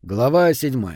Глава 7.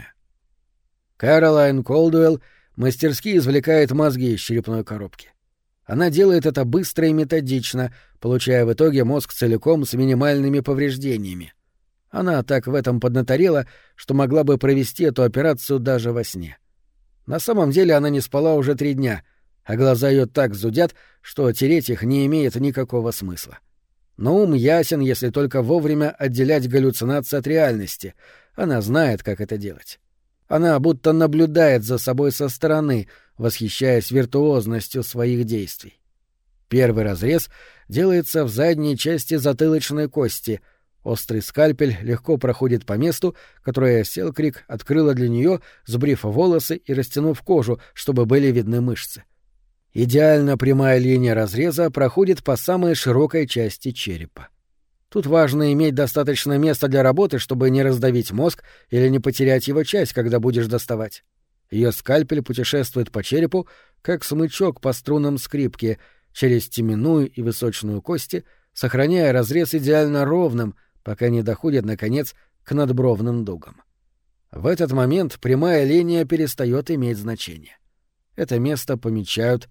Кэролайн Колдуэлл мастерски извлекает мозги из черепной коробки. Она делает это быстро и методично, получая в итоге мозг целиком с минимальными повреждениями. Она так в этом поднаторела, что могла бы провести эту операцию даже во сне. На самом деле она не спала уже 3 дня, а глаза ее так зудят, что тереть их не имеет никакого смысла. Но ум ясен, если только вовремя отделять галлюцинации от реальности. Она знает, как это делать. Она будто наблюдает за собой со стороны, восхищаясь виртуозностью своих действий. Первый разрез делается в задней части затылочной кости. Острый скальпель легко проходит по месту, которое Селкрик открыла для нее, сбрив волосы и растянув кожу, чтобы были видны мышцы. Идеально прямая линия разреза проходит по самой широкой части черепа. Тут важно иметь достаточно места для работы, чтобы не раздавить мозг или не потерять его часть, когда будешь доставать. Ее скальпель путешествует по черепу, как смычок по струнам скрипки, через теменную и височную кости, сохраняя разрез идеально ровным, пока не доходит, наконец, к надбровным дугам. В этот момент прямая линия перестает иметь значение. Это место помечают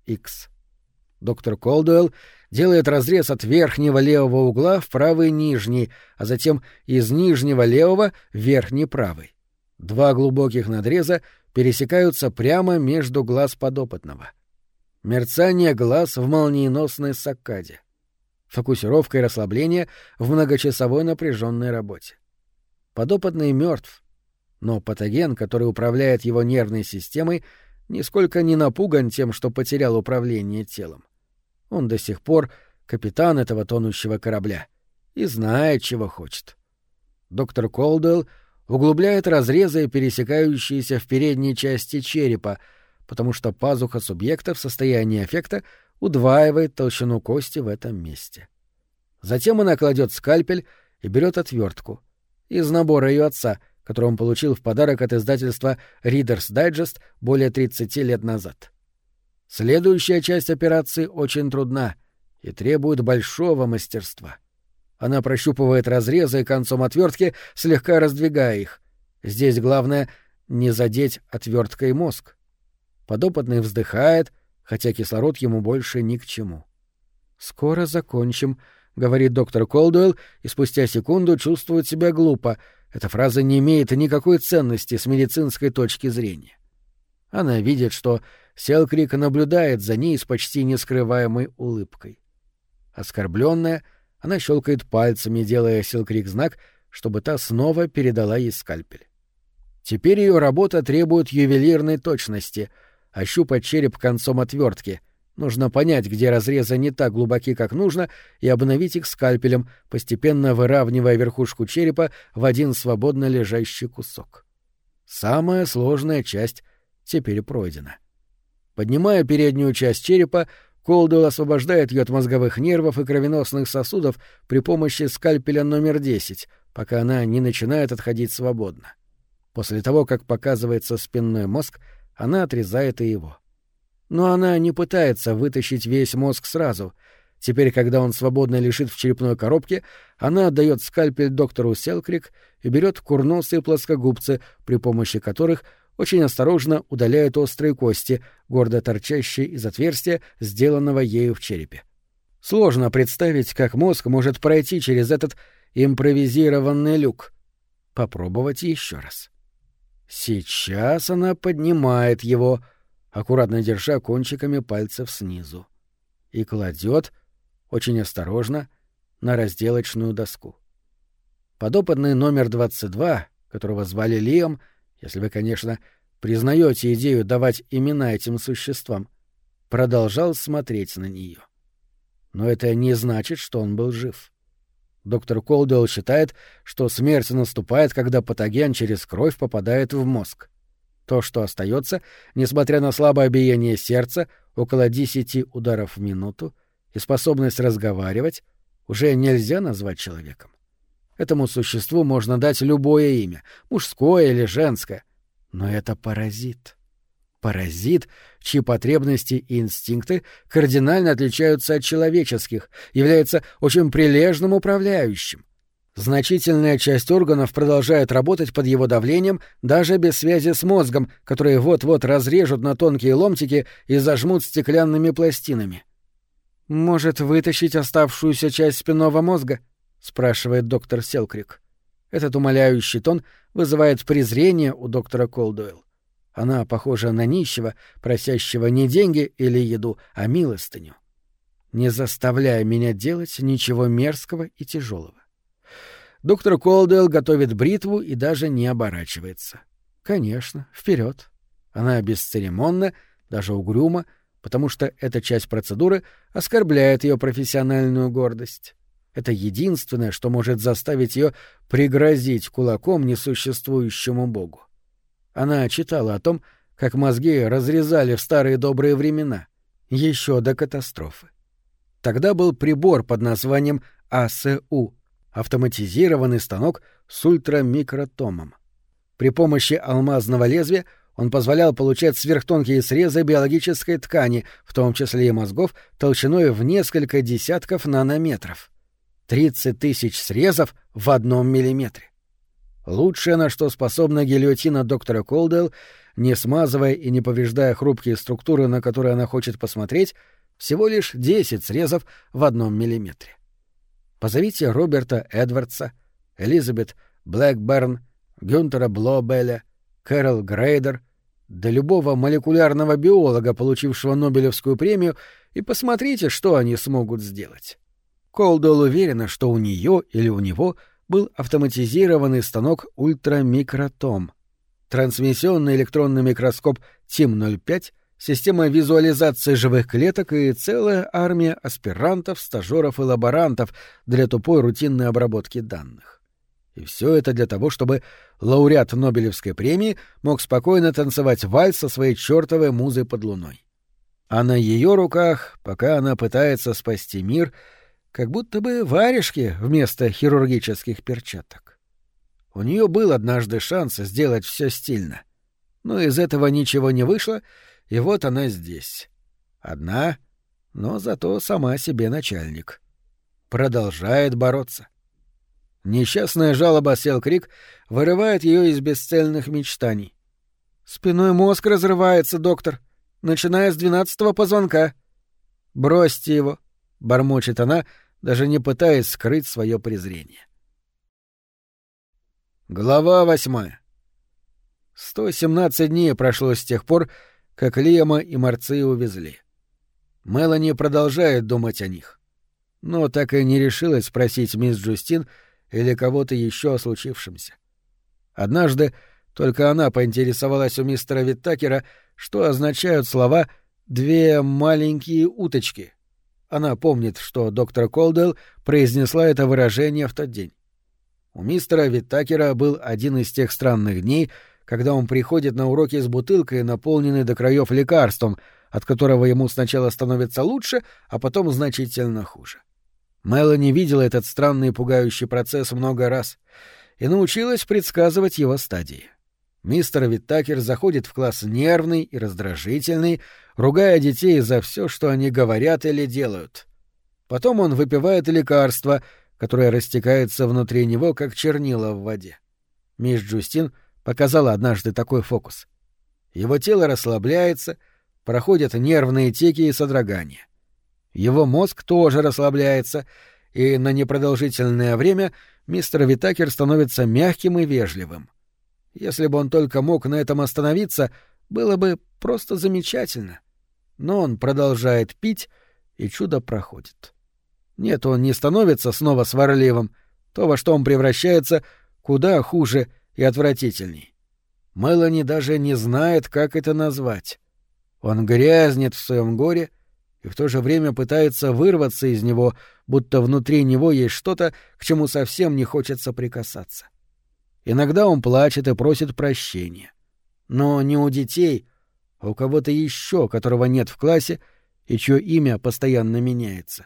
X. Доктор Колдуэлл делает разрез от верхнего левого угла в правый нижний, а затем из нижнего левого в верхний правый. 2 глубоких надреза пересекаются прямо между глаз подопытного. Мерцание глаз в молниеносной саккаде. Фокусировка и расслабление в многочасовой напряженной работе. Подопытный мертв, но патоген, который управляет его нервной системой, нисколько не напуган тем, что потерял управление телом. Он до сих пор капитан этого тонущего корабля и знает, чего хочет. Доктор Колдуэлл углубляет разрезы, пересекающиеся в передней части черепа, потому что пазуха субъекта в состоянии аффекта удваивает толщину кости в этом месте. Затем она кладет скальпель и берет отвертку из набора ее отца, который он получил в подарок от издательства Reader's Digest более 30 лет назад. Следующая часть операции очень трудна и требует большого мастерства. Она прощупывает разрезы концом отвертки, слегка раздвигая их. Здесь главное — не задеть отверткой мозг. Подопытный вздыхает, хотя кислород ему больше ни к чему. «Скоро закончим», — говорит доктор Колдуэлл, и спустя секунду чувствует себя глупо. Эта фраза не имеет никакой ценности с медицинской точки зрения. Она видит, что Селкрик наблюдает за ней с почти нескрываемой улыбкой. Оскорбленная, она щелкает пальцами, делая Селкрик знак, чтобы та снова передала ей скальпель. Теперь ее работа требует ювелирной точности — ощупать череп концом отвертки. Нужно понять, где разрезы не так глубоки, как нужно, и обновить их скальпелем, постепенно выравнивая верхушку черепа в один свободно лежащий кусок. Самая сложная часть теперь пройдена. Поднимая переднюю часть черепа, Колдуэлл освобождает ее от мозговых нервов и кровеносных сосудов при помощи скальпеля номер 10, пока она не начинает отходить свободно. После того, как показывается спинной мозг, она отрезает и его. Но она не пытается вытащить весь мозг сразу. Теперь, когда он свободно лежит в черепной коробке, она отдает скальпель доктору Селкрик и берет курносые плоскогубцы, при помощи которых очень осторожно удаляет острые кости, гордо торчащие из отверстия, сделанного ею в черепе. Сложно представить, как мозг может пройти через этот импровизированный люк. Попробовать еще раз. Сейчас она поднимает его, аккуратно держа кончиками пальцев снизу, и кладет, очень осторожно, на разделочную доску. Подопытный номер 22, которого звали Лиам, если вы, конечно, признаете идею давать имена этим существам, продолжал смотреть на нее. Но это не значит, что он был жив. Доктор Колдуэлл считает, что смерть наступает, когда патоген через кровь попадает в мозг. То, что остается, несмотря на слабое биение сердца, около 10 ударов в минуту, и способность разговаривать, уже нельзя назвать человеком. Этому существу можно дать любое имя, мужское или женское, но это паразит. Паразит, чьи потребности и инстинкты кардинально отличаются от человеческих, является очень прилежным управляющим. Значительная часть органов продолжает работать под его давлением даже без связи с мозгом, которые вот-вот разрежут на тонкие ломтики и зажмут стеклянными пластинами. «Может, вытащить оставшуюся часть спинного мозга?» — спрашивает доктор Селкрик. Этот умоляющий тон вызывает презрение у доктора Колдуэлл. Она похожа на нищего, просящего не деньги или еду, а милостыню. Не заставляя меня делать ничего мерзкого и тяжелого. Доктор Колдуэлл готовит бритву и даже не оборачивается. Конечно, вперед. Она бесцеремонна, даже угрюма, потому что эта часть процедуры оскорбляет ее профессиональную гордость. Это единственное, что может заставить ее пригрозить кулаком несуществующему богу. Она читала о том, как мозги разрезали в старые добрые времена, еще до катастрофы. Тогда был прибор под названием АСУ — автоматизированный станок с ультрамикротомом. При помощи алмазного лезвия он позволял получать сверхтонкие срезы биологической ткани, в том числе и мозгов, толщиной в несколько десятков нанометров. 30 тысяч срезов в 1 миллиметре. Лучшее, на что способна гильотина доктора Колдуэлл, не смазывая и не повреждая хрупкие структуры, на которые она хочет посмотреть, всего лишь 10 срезов в 1 миллиметре. Позовите Роберта Эдвардса, Элизабет Блэкберн, Гюнтера Блобеля, Кэрол Грейдер, да любого молекулярного биолога, получившего Нобелевскую премию, и посмотрите, что они смогут сделать. Колдуэлл уверена, что у нее или у него был автоматизированный станок ультрамикротом, трансмиссионный электронный микроскоп ТИМ-05, система визуализации живых клеток и целая армия аспирантов, стажеров и лаборантов для тупой рутинной обработки данных. И все это для того, чтобы лауреат Нобелевской премии мог спокойно танцевать вальс со своей чертовой музой под луной. А на ее руках, пока она пытается спасти мир, как будто бы варежки вместо хирургических перчаток. У нее был однажды шанс сделать все стильно, но из этого ничего не вышло, и вот она здесь. Одна, но зато сама себе начальник. Продолжает бороться. Несчастная жалоба Селкрик вырывает ее из бесцельных мечтаний. «Спинной мозг разрывается, доктор, начиная с 12-го позвонка». «Бросьте его», — бормочет она, даже не пытаясь скрыть свое презрение. Глава 8. 117 дней прошло с тех пор, как Лиама и Марции увезли. Мелани продолжает думать о них, но так и не решилась спросить мисс Джустин или кого-то еще о случившемся. Однажды только она поинтересовалась у мистера Виттакера, что означают слова «две маленькие уточки». Она помнит, что доктор Колдуэлл произнесла это выражение в тот день. У мистера Виттакера был один из тех странных дней, когда он приходит на уроки с бутылкой, наполненной до краев лекарством, от которого ему сначала становится лучше, а потом значительно хуже. Мелани видела этот странный и пугающий процесс много раз и научилась предсказывать его стадии. Мистер Виттакер заходит в класс нервный и раздражительный, ругая детей за все, что они говорят или делают. Потом он выпивает лекарство, которое растекается внутри него, как чернила в воде. Мисс Джустин показала однажды такой фокус. Его тело расслабляется, проходят нервные тики и содрогания. Его мозг тоже расслабляется, и на непродолжительное время мистер Виттакер становится мягким и вежливым. Если бы он только мог на этом остановиться, было бы просто замечательно. Но он продолжает пить, и чудо проходит. Нет, он не становится снова сварливым. То, во что он превращается, куда хуже и отвратительней. Мелани даже не знает, как это назвать. Он грязнет в своем горе и в то же время пытается вырваться из него, будто внутри него есть что-то, к чему совсем не хочется прикасаться. Иногда он плачет и просит прощения. Но не у детей, а у кого-то еще, которого нет в классе и чье имя постоянно меняется.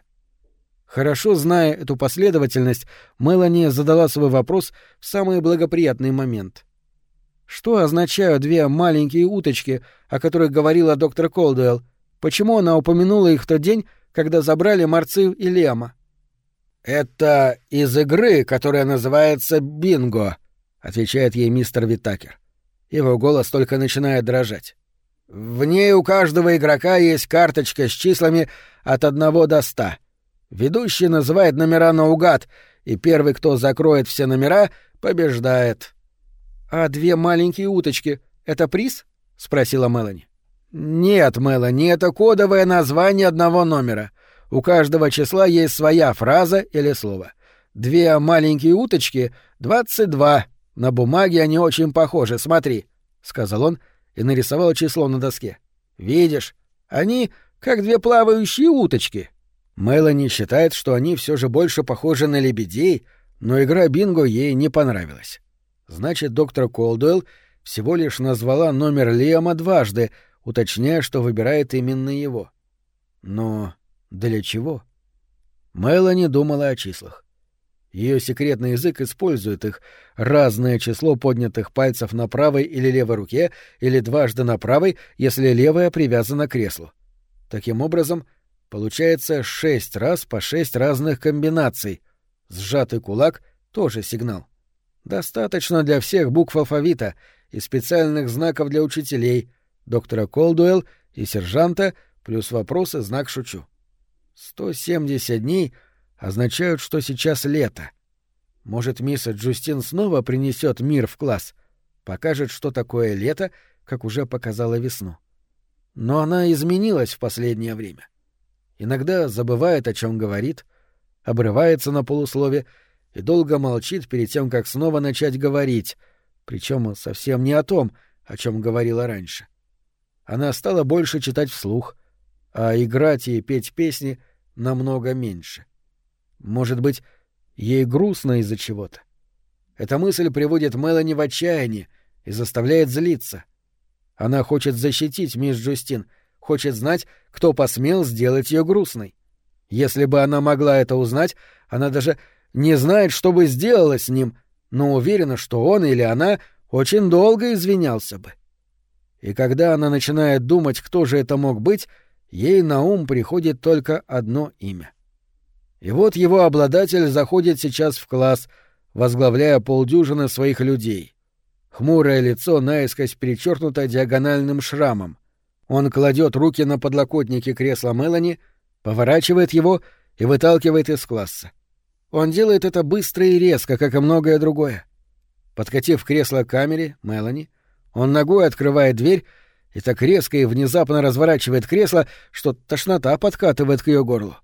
Хорошо зная эту последовательность, Мелани задала свой вопрос в самый благоприятный момент. Что означают две маленькие уточки, о которых говорила доктор Колдуэлл? Почему она упомянула их в тот день, когда забрали Марцию и Лиама? «Это из игры, которая называется «Бинго», — отвечает ей мистер Витакер. Его голос только начинает дрожать. «В ней у каждого игрока есть карточка с числами от 1 до 100. Ведущий называет номера наугад, и первый, кто закроет все номера, побеждает». «А 2 маленькие уточки — это приз?» — спросила Мелани. «Нет, Мелани, это кодовое название одного номера. У каждого числа есть своя фраза или слово. 2 маленькие уточки — 22. На бумаге они очень похожи, смотри», — сказал он и нарисовал число на доске. «Видишь, они как 2 плавающие уточки». Мелани считает, что они все же больше похожи на лебедей, но игра бинго ей не понравилась. Значит, доктор Колдуэлл всего лишь назвала номер Лиама дважды, уточняя, что выбирает именно его. Но для чего? Мелани думала о числах. Ее секретный язык использует их, разное число поднятых пальцев на правой или левой руке, или дважды на правой, если левая привязана к креслу. Таким образом, получается 6 раз по 6 разных комбинаций. Сжатый кулак — тоже сигнал. Достаточно для всех букв алфавита и специальных знаков для учителей, доктора Колдуэлл и сержанта, плюс вопрос и знак «шучу». 170 дней означают, что сейчас лето. Может, мисс Джустин снова принесет мир в класс, покажет, что такое лето, как уже показала весну. Но она изменилась в последнее время. Иногда забывает, о чем говорит, обрывается на полуслове и долго молчит перед тем, как снова начать говорить, причем совсем не о том, о чем говорила раньше. Она стала больше читать вслух, а играть и петь песни намного меньше. Может быть, ей грустно из-за чего-то. Эта мысль приводит Мелани в отчаяние и заставляет злиться. Она хочет защитить мисс Джустин, хочет знать, кто посмел сделать ее грустной. Если бы она могла это узнать, она даже не знает, что бы сделала с ним, но уверена, что он или она очень долго извинялся бы. И когда она начинает думать, кто же это мог быть, ей на ум приходит только одно имя. И вот его обладатель заходит сейчас в класс, возглавляя полдюжины своих людей. Хмурое лицо наискось перечеркнуто диагональным шрамом. Он кладет руки на подлокотники кресла Мелани, поворачивает его и выталкивает из класса. Он делает это быстро и резко, как и многое другое. Подкатив кресло к камере Мелани, он ногой открывает дверь и так резко и внезапно разворачивает кресло, что тошнота подкатывает к ее горлу.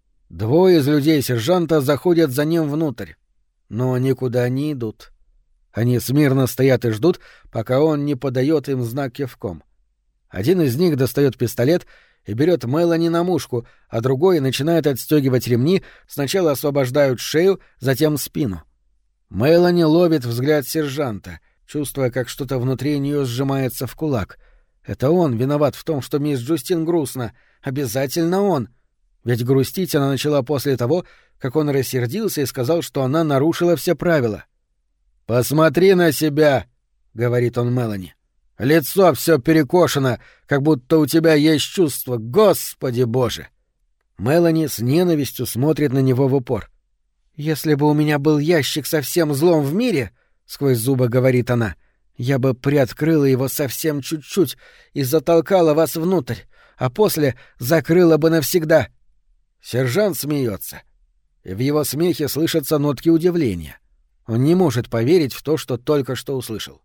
2 из людей сержанта заходят за ним внутрь, но никуда не идут. Они смирно стоят и ждут, пока он не подает им знак кивком. Один из них достает пистолет и берет Мелани на мушку, а другой начинает отстегивать ремни, сначала освобождают шею, затем спину. Мелани ловит взгляд сержанта, чувствуя, как что-то внутри нее сжимается в кулак. Это он виноват в том, что мисс Джустин грустно. Обязательно он. Ведь грустить она начала после того, как он рассердился и сказал, что она нарушила все правила. «Посмотри на себя», — говорит он Мелани. «Лицо все перекошено, как будто у тебя есть чувство, Господи Боже!» Мелани с ненавистью смотрит на него в упор. «Если бы у меня был ящик со всем злом в мире, — сквозь зубы говорит она, — я бы приоткрыла его совсем чуть-чуть и затолкала вас внутрь, а после закрыла бы навсегда». Сержант смеется, и в его смехе слышатся нотки удивления. Он не может поверить в то, что только что услышал.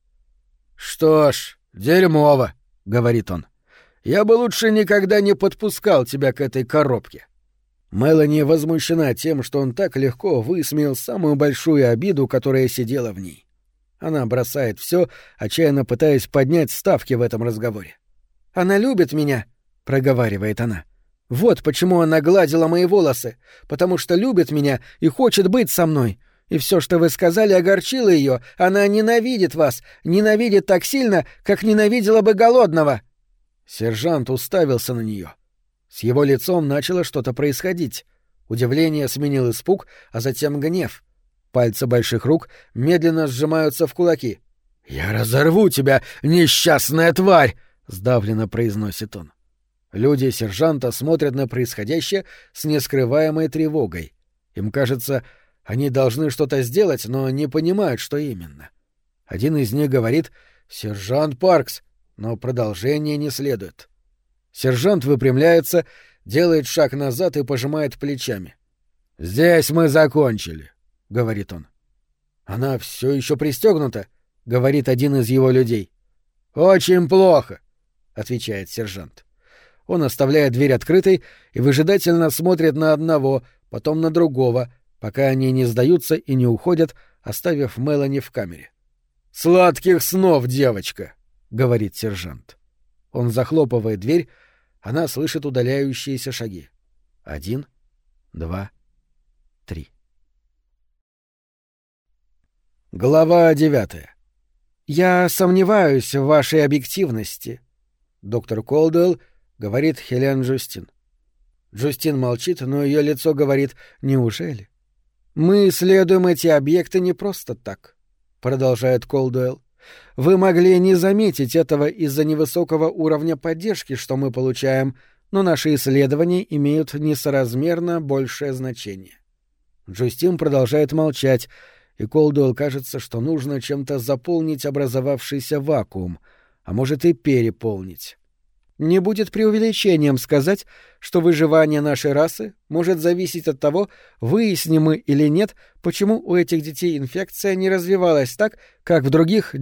«Что ж, дерьмово», — говорит он. «Я бы лучше никогда не подпускал тебя к этой коробке». Мелани возмущена тем, что он так легко высмеял самую большую обиду, которая сидела в ней. Она бросает все, отчаянно пытаясь поднять ставки в этом разговоре. «Она любит меня», — проговаривает она. «Вот почему она гладила мои волосы, потому что любит меня и хочет быть со мной. И все, что вы сказали, огорчило ее. Она ненавидит вас, ненавидит так сильно, как ненавидела бы голодного». Сержант уставился на нее. С его лицом начало что-то происходить. Удивление сменил испуг, а затем гнев. Пальцы больших рук медленно сжимаются в кулаки. «Я разорву тебя, несчастная тварь!» — сдавленно произносит он. Люди сержанта смотрят на происходящее с нескрываемой тревогой. Им кажется, они должны что-то сделать, но не понимают, что именно. Один из них говорит «Сержант Паркс», но продолжение не следует. Сержант выпрямляется, делает шаг назад и пожимает плечами. «Здесь мы закончили», — говорит он. «Она все еще пристегнута», — говорит один из его людей. «Очень плохо», — отвечает сержант. Он оставляет дверь открытой и выжидательно смотрит на одного, потом на другого, пока они не сдаются и не уходят, оставив Мелани в камере. «Сладких снов, девочка», — говорит сержант. Он захлопывает дверь, она слышит удаляющиеся шаги. 1, 2, 3. Глава 9. «Я сомневаюсь в вашей объективности», — доктор Колдуэлл говорит Хелен Джустин. Джустин молчит, но ее лицо говорит «Неужели?» «Мы исследуем эти объекты не просто так», — продолжает Колдуэлл. «Вы могли не заметить этого из-за невысокого уровня поддержки, что мы получаем, но наши исследования имеют несоразмерно большее значение». Джустин продолжает молчать, и Колдуэлл кажется, что нужно чем-то заполнить образовавшийся вакуум, а может и переполнить. Не будет преувеличением сказать, что выживание нашей расы может зависеть от того, выясним мы или нет, почему у этих детей инфекция не развивалась так, как в других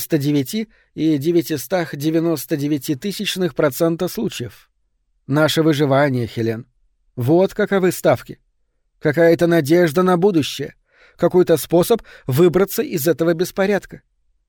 99,999% случаев. Наше выживание, Хелен. Вот каковы ставки. Какая-то надежда на будущее. Какой-то способ выбраться из этого беспорядка.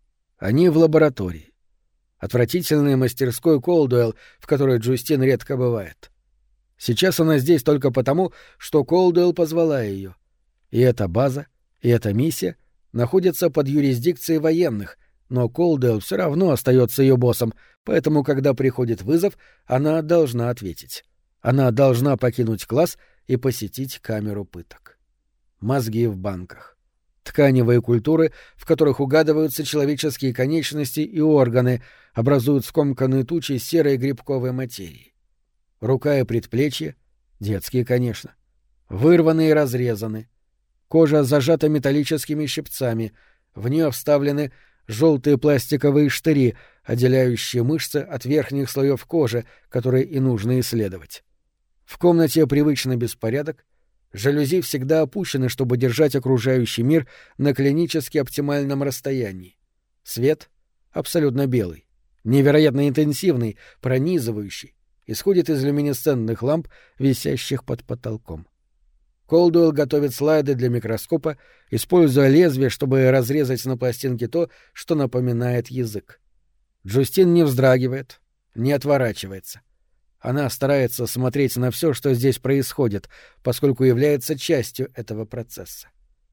Они в лаборатории. Отвратительной мастерской Колдуэлл, в которой Джустин редко бывает. Сейчас она здесь только потому, что Колдуэлл позвала ее. И эта база, и эта миссия находятся под юрисдикцией военных, но Колдуэлл все равно остается ее боссом, поэтому, когда приходит вызов, она должна ответить. Она должна покинуть класс и посетить камеру пыток. Мозги в банках. Тканевые культуры, в которых угадываются человеческие конечности и органы, образуют скомканные тучи серой грибковой материи. Рука и предплечье — детские, конечно. Вырваны и разрезаны. Кожа зажата металлическими щипцами, в нее вставлены желтые пластиковые штыри, отделяющие мышцы от верхних слоев кожи, которые и нужно исследовать. В комнате привычный беспорядок. Жалюзи всегда опущены, чтобы держать окружающий мир на клинически оптимальном расстоянии. Свет абсолютно белый, невероятно интенсивный, пронизывающий, исходит из люминесцентных ламп, висящих под потолком. Колдуэлл готовит слайды для микроскопа, используя лезвие, чтобы разрезать на пластинке то, что напоминает язык. Джустин не вздрагивает, не отворачивается. Она старается смотреть на все, что здесь происходит, поскольку является частью этого процесса.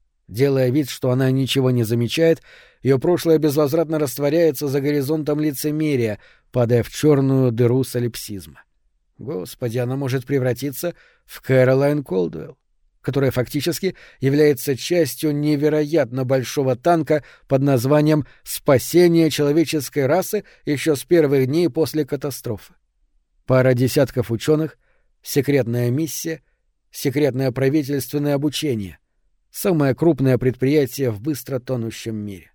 Делая вид, что она ничего не замечает, ее прошлое безвозвратно растворяется за горизонтом лицемерия, падая в черную дыру солипсизма. Господи, она может превратиться в Кэролайн Колдуэлл, которая фактически является частью невероятно большого танка под названием «Спасение человеческой расы» еще с первых дней после катастрофы. Пара десятков ученых, секретная миссия, секретное правительственное обучение — самое крупное предприятие в быстро тонущем мире.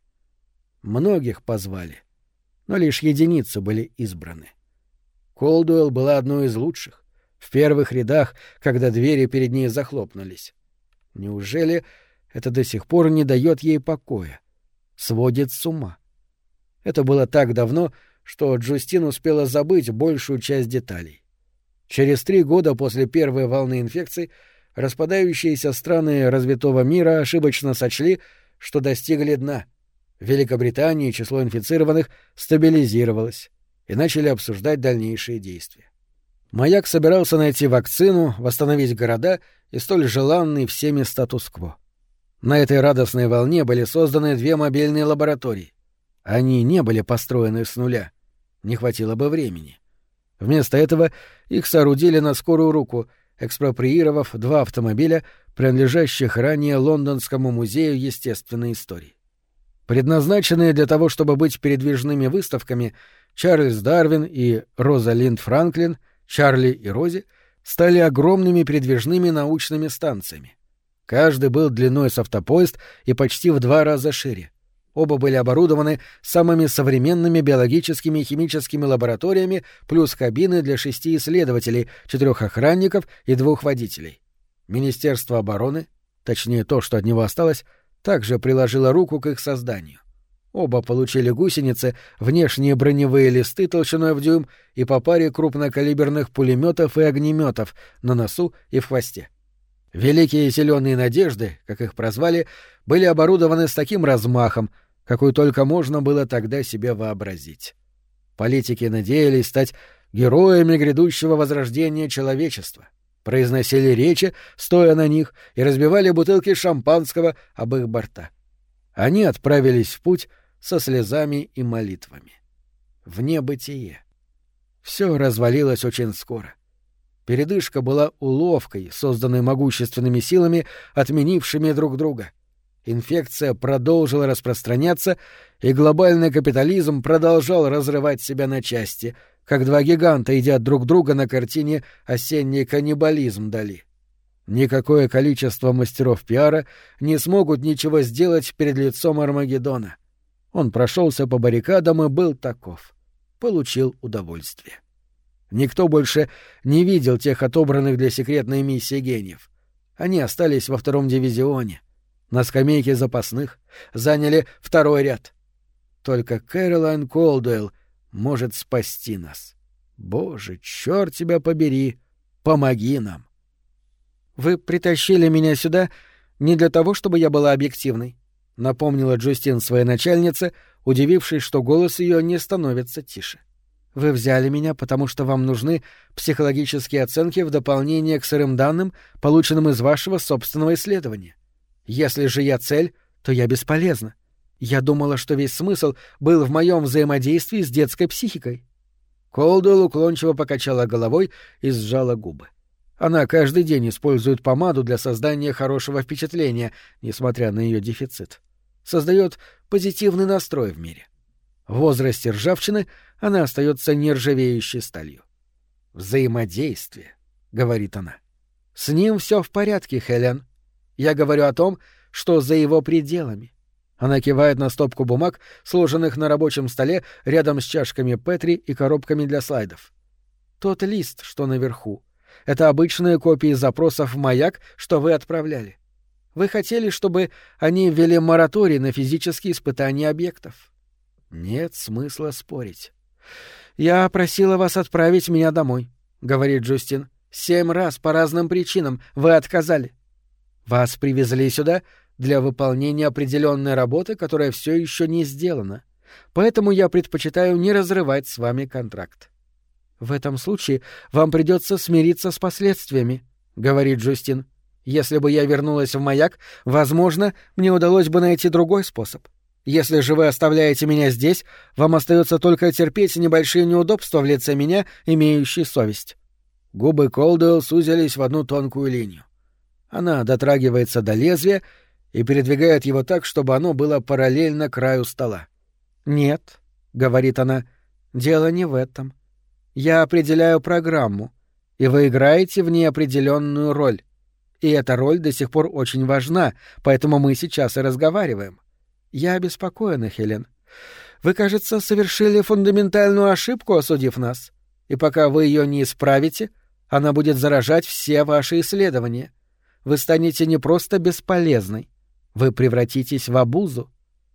Многих позвали, но лишь единицы были избраны. Колдуэлл была одной из лучших, в первых рядах, когда двери перед ней захлопнулись. Неужели это до сих пор не дает ей покоя, сводит с ума? Это было так давно, что Джустин успела забыть большую часть деталей. Через 3 года после первой волны инфекций распадающиеся страны развитого мира ошибочно сочли, что достигли дна. В Великобритании число инфицированных стабилизировалось, и начали обсуждать дальнейшие действия. Маяк собирался найти вакцину, восстановить города и столь желанный всеми статус-кво. На этой радостной волне были созданы 2 мобильные лаборатории. Они не были построены с нуля. Не хватило бы времени. Вместо этого их соорудили на скорую руку, экспроприировав 2 автомобиля, принадлежащих ранее Лондонскому музею естественной истории. Предназначенные для того, чтобы быть передвижными выставками, Чарльз Дарвин и Розалинд Франклин, Чарли и Рози, стали огромными передвижными научными станциями. Каждый был длиной с автопоезд и почти в 2 раза шире. Оба были оборудованы самыми современными биологическими и химическими лабораториями, плюс кабины для 6 исследователей, 4 охранников и 2 водителей. Министерство обороны, точнее то, что от него осталось, также приложило руку к их созданию. Оба получили гусеницы, внешние броневые листы толщиной в дюйм и по паре крупнокалиберных пулеметов и огнеметов на носу и в хвосте. Великие зеленые надежды, как их прозвали, были оборудованы с таким размахом, какой только можно было тогда себе вообразить. Политики надеялись стать героями грядущего возрождения человечества, произносили речи, стоя на них, и разбивали бутылки шампанского об их борта. Они отправились в путь со слезами и молитвами. В небытие. Все развалилось очень скоро. Передышка была уловкой, созданной могущественными силами, отменившими друг друга. Инфекция продолжила распространяться, и глобальный капитализм продолжал разрывать себя на части, как 2 гиганта едят друг друга на картине «Осенний каннибализм» Дали. Никакое количество мастеров пиара не смогут ничего сделать перед лицом Армагеддона. Он прошелся по баррикадам и был таков. Получил удовольствие. Никто больше не видел тех отобранных для секретной миссии гениев. Они остались во 2-м дивизионе, на скамейке запасных, заняли 2-й ряд. Только Кэролайн Колдуэлл может спасти нас. Боже, чёрт тебя побери, помоги нам. «Вы притащили меня сюда не для того, чтобы я была объективной», — напомнила Джустин своей начальнице, удивившись, что голос ее не становится тише. «Вы взяли меня, потому что вам нужны психологические оценки в дополнение к сырым данным, полученным из вашего собственного исследования. Если же я цель, то я бесполезна. Я думала, что весь смысл был в моем взаимодействии с детской психикой». Колдуэлл уклончиво покачала головой и сжала губы. Она каждый день использует помаду для создания хорошего впечатления, несмотря на ее дефицит. Создает позитивный настрой в мире. В возрасте ржавчины она остается нержавеющей сталью. «Взаимодействие», — говорит она. «С ним все в порядке, Хелен. Я говорю о том, что за его пределами». Она кивает на стопку бумаг, сложенных на рабочем столе рядом с чашками Петри и коробками для слайдов. «Тот лист, что наверху, это обычные копии запросов в «Маяк», что вы отправляли. Вы хотели, чтобы они ввели мораторий на физические испытания объектов. Нет смысла спорить. «Я просила вас отправить меня домой», — говорит Джустин. 7 раз по разным причинам вы отказали. Вас привезли сюда для выполнения определенной работы, которая все еще не сделана. Поэтому я предпочитаю не разрывать с вами контракт. В этом случае вам придется смириться с последствиями, — говорит Джустин. Если бы я вернулась в «Маяк», возможно, мне удалось бы найти другой способ. Если же вы оставляете меня здесь, вам остается только терпеть небольшие неудобства в лице меня, имеющей совесть. Губы Колдуэлл сузились в одну тонкую линию. Она дотрагивается до лезвия и передвигает его так, чтобы оно было параллельно краю стола. «Нет», — говорит она, — «дело не в этом. Я определяю программу, и вы играете в ней определенную роль. И эта роль до сих пор очень важна, поэтому мы сейчас и разговариваем. Я обеспокоена, Хелен. Вы, кажется, совершили фундаментальную ошибку, осудив нас. И пока вы ее не исправите, она будет заражать все ваши исследования. Вы станете не просто бесполезной, вы превратитесь в обузу».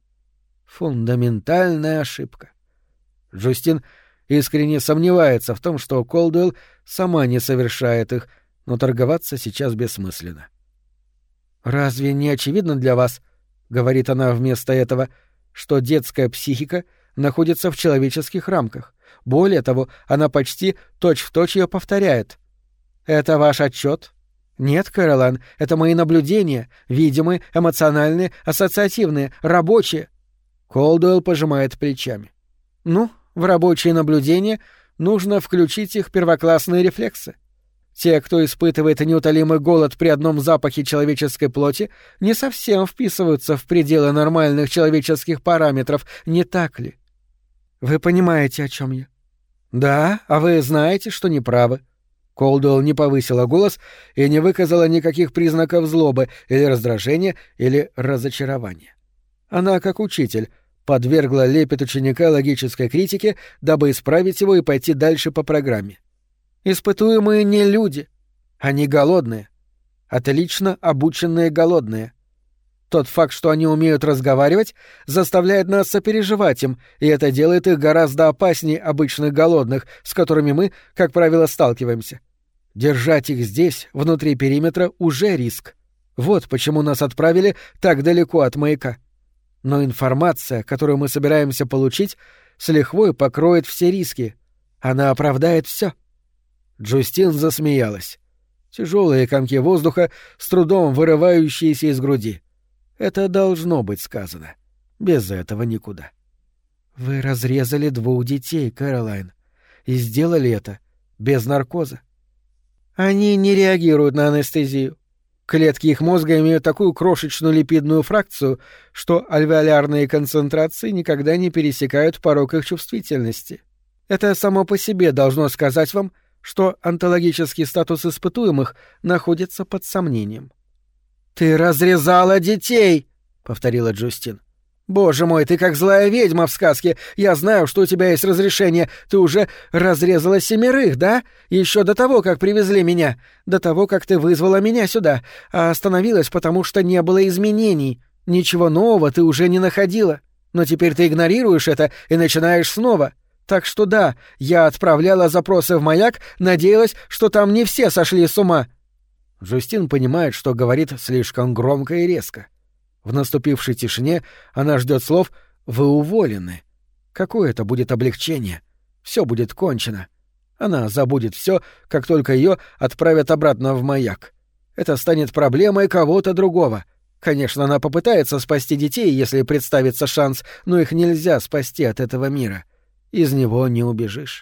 Фундаментальная ошибка. Джустин искренне сомневается в том, что Колдуэлл сама не совершает их, но торговаться сейчас бессмысленно. «Разве не очевидно для вас, — говорит она вместо этого, — что детская психика находится в человеческих рамках? Более того, она почти точь-в-точь ее повторяет. Это ваш отчет? Нет, Кэролайн, это мои наблюдения, видимые, эмоциональные, ассоциативные, рабочие». Колдуэлл пожимает плечами. «Ну, в рабочие наблюдения нужно включить их первоклассные рефлексы. Те, кто испытывает неутолимый голод при одном запахе человеческой плоти, не совсем вписываются в пределы нормальных человеческих параметров, не так ли? Вы понимаете, о чем я? Да, а вы знаете, что неправы». Колдуэлл не повысила голос и не выказала никаких признаков злобы или раздражения или разочарования. Она, как учитель, подвергла лепет ученика логической критике, дабы исправить его и пойти дальше по программе. «Испытуемые не люди. Они голодные. Отлично обученные голодные. Тот факт, что они умеют разговаривать, заставляет нас сопереживать им, и это делает их гораздо опаснее обычных голодных, с которыми мы, как правило, сталкиваемся. Держать их здесь, внутри периметра, уже риск. Вот почему нас отправили так далеко от маяка. Но информация, которую мы собираемся получить, с лихвой покроет все риски. Она оправдает все. Джустин засмеялась. Тяжелые комки воздуха, с трудом вырывающиеся из груди. Это должно быть сказано. Без этого никуда. Вы разрезали 2 детей, Кэролайн, и сделали это без наркоза. Они не реагируют на анестезию. Клетки их мозга имеют такую крошечную липидную фракцию, что альвеолярные концентрации никогда не пересекают порог их чувствительности. Это само по себе должно сказать вам, что онтологический статус испытуемых находится под сомнением. «Ты разрезала детей!» — повторила Джустин. «Боже мой, ты как злая ведьма в сказке. Я знаю, что у тебя есть разрешение. Ты уже разрезала 7, да? Еще до того, как привезли меня. До того, как ты вызвала меня сюда. А остановилась, потому что не было изменений. Ничего нового ты уже не находила. Но теперь ты игнорируешь это и начинаешь снова. Так что да, я отправляла запросы в маяк, надеялась, что там не все сошли с ума». Джустин понимает, что говорит слишком громко и резко. В наступившей тишине она ждет слов «Вы уволены». Какое это будет облегчение? Все будет кончено. Она забудет все, как только ее отправят обратно в маяк. Это станет проблемой кого-то другого. Конечно, она попытается спасти детей, если представится шанс, но их нельзя спасти от этого мира. Из него не убежишь.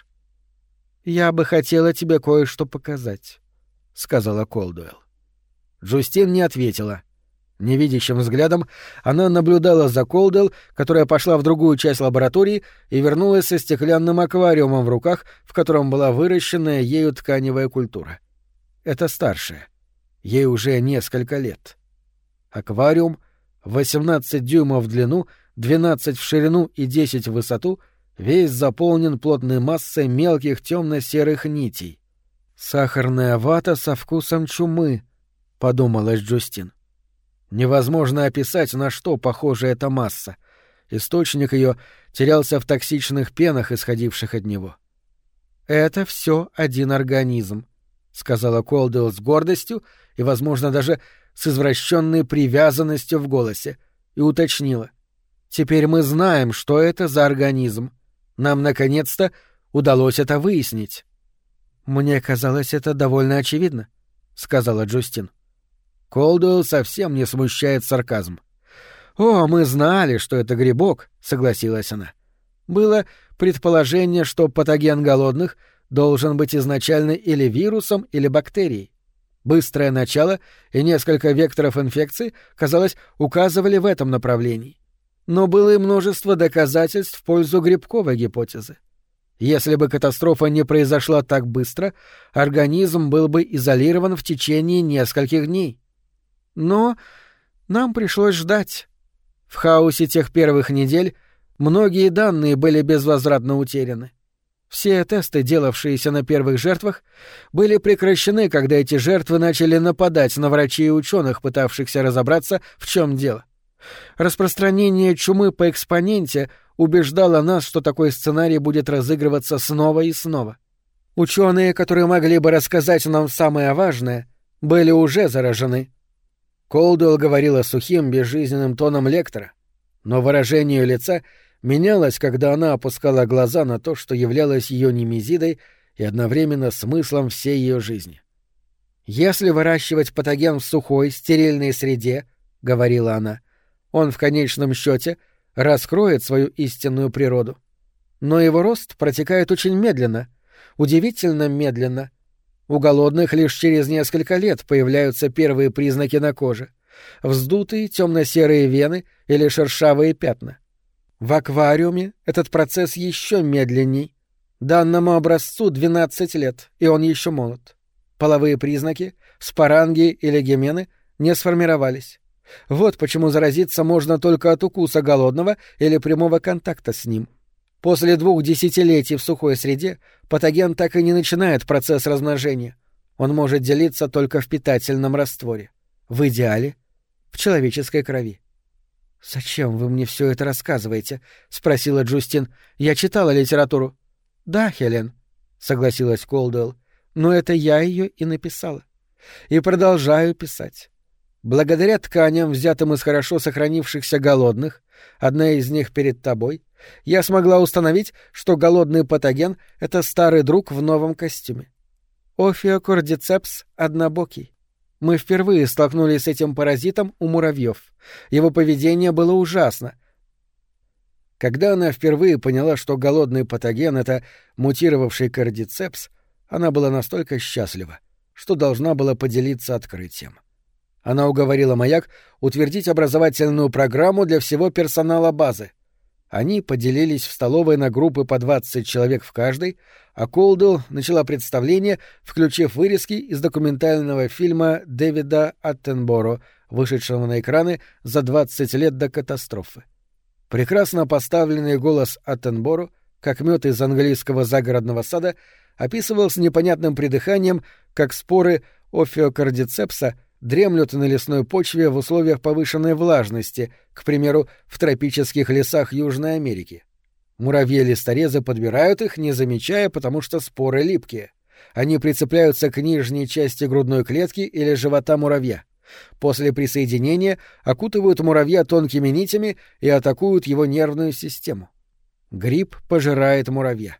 «Я бы хотела тебе кое-что показать», — сказала Колдуэлл. Джустин не ответила. Невидящим взглядом она наблюдала за Колдуэлл, которая пошла в другую часть лаборатории и вернулась со стеклянным аквариумом в руках, в котором была выращенная ею тканевая культура. Это старшая. Ей уже несколько лет. Аквариум, 18 дюймов в длину, 12 в ширину и 10 в высоту, весь заполнен плотной массой мелких темно-серых нитей. «Сахарная вата со вкусом чумы», — подумалась Джустин. Невозможно описать, на что похожа эта масса. Источник ее терялся в токсичных пенах, исходивших от него. «Это все один организм», — сказала Колдуэлл с гордостью и, возможно, даже с извращенной привязанностью в голосе, и уточнила. «Теперь мы знаем, что это за организм. Нам, наконец-то, удалось это выяснить». «Мне казалось, это довольно очевидно», — сказала Джустин. Колдуэлл совсем не смущает сарказм. «О, мы знали, что это грибок», — согласилась она. «Было предположение, что патоген голодных должен быть изначально или вирусом, или бактерией. Быстрое начало и несколько векторов инфекции, казалось, указывали в этом направлении. Но было и множество доказательств в пользу грибковой гипотезы. Если бы катастрофа не произошла так быстро, организм был бы изолирован в течение нескольких дней. Но нам пришлось ждать. В хаосе тех первых недель многие данные были безвозвратно утеряны. Все тесты, делавшиеся на первых жертвах, были прекращены, когда эти жертвы начали нападать на врачей и ученых, пытавшихся разобраться, в чем дело. Распространение чумы по экспоненте убеждало нас, что такой сценарий будет разыгрываться снова и снова. Ученые, которые могли бы рассказать нам самое важное, были уже заражены. Колдуэлл говорила сухим, безжизненным тоном лектора, но выражение лица менялось, когда она опускала глаза на то, что являлось ее немезидой и одновременно смыслом всей ее жизни. «Если выращивать патоген в сухой, стерильной среде, — говорила она, — он в конечном счете раскроет свою истинную природу. Но его рост протекает очень медленно, удивительно медленно. У голодных лишь через несколько лет появляются первые признаки на коже — вздутые темно-серые вены или шершавые пятна. В аквариуме этот процесс еще медленней. Данному образцу 12 лет, и он еще молод. половые признаки, споранги или гимены не сформировались. Вот почему заразиться можно только от укуса голодного или прямого контакта с ним. После 2 десятилетий в сухой среде патоген так и не начинает процесс размножения. Он может делиться только в питательном растворе. В идеале — в человеческой крови. «Зачем вы мне все это рассказываете?» — спросила Джустин. «Я читала литературу». «Да, Хелен», — согласилась Колдуэлл, — «но это я ее и написала. И продолжаю писать. Благодаря тканям, взятым из хорошо сохранившихся голодных, одна из них перед тобой, я смогла установить, что голодный патоген — это старый друг в новом костюме. Офиокордицепс однобокий. Мы впервые столкнулись с этим паразитом у муравьев. Его поведение было ужасно. Когда она впервые поняла, что голодный патоген — это мутировавший кардицепс, она была настолько счастлива, что должна была поделиться открытием. Она уговорила «Маяк» утвердить образовательную программу для всего персонала базы. Они поделились в столовой на группы по 20 человек в каждой, а Колдуэлл начала представление, включив вырезки из документального фильма Дэвида Аттенборо, вышедшего на экраны за 20 лет до катастрофы. Прекрасно поставленный голос Аттенборо, как мед из английского загородного сада, описывал с непонятным придыханием, как споры офиокардицепса дремлют на лесной почве в условиях повышенной влажности, к примеру, в тропических лесах Южной Америки. Муравьи-листорезы подбирают их, не замечая, потому что споры липкие. Они прицепляются к нижней части грудной клетки или живота муравья. После присоединения окутывают муравья тонкими нитями и атакуют его нервную систему. Гриб пожирает муравья.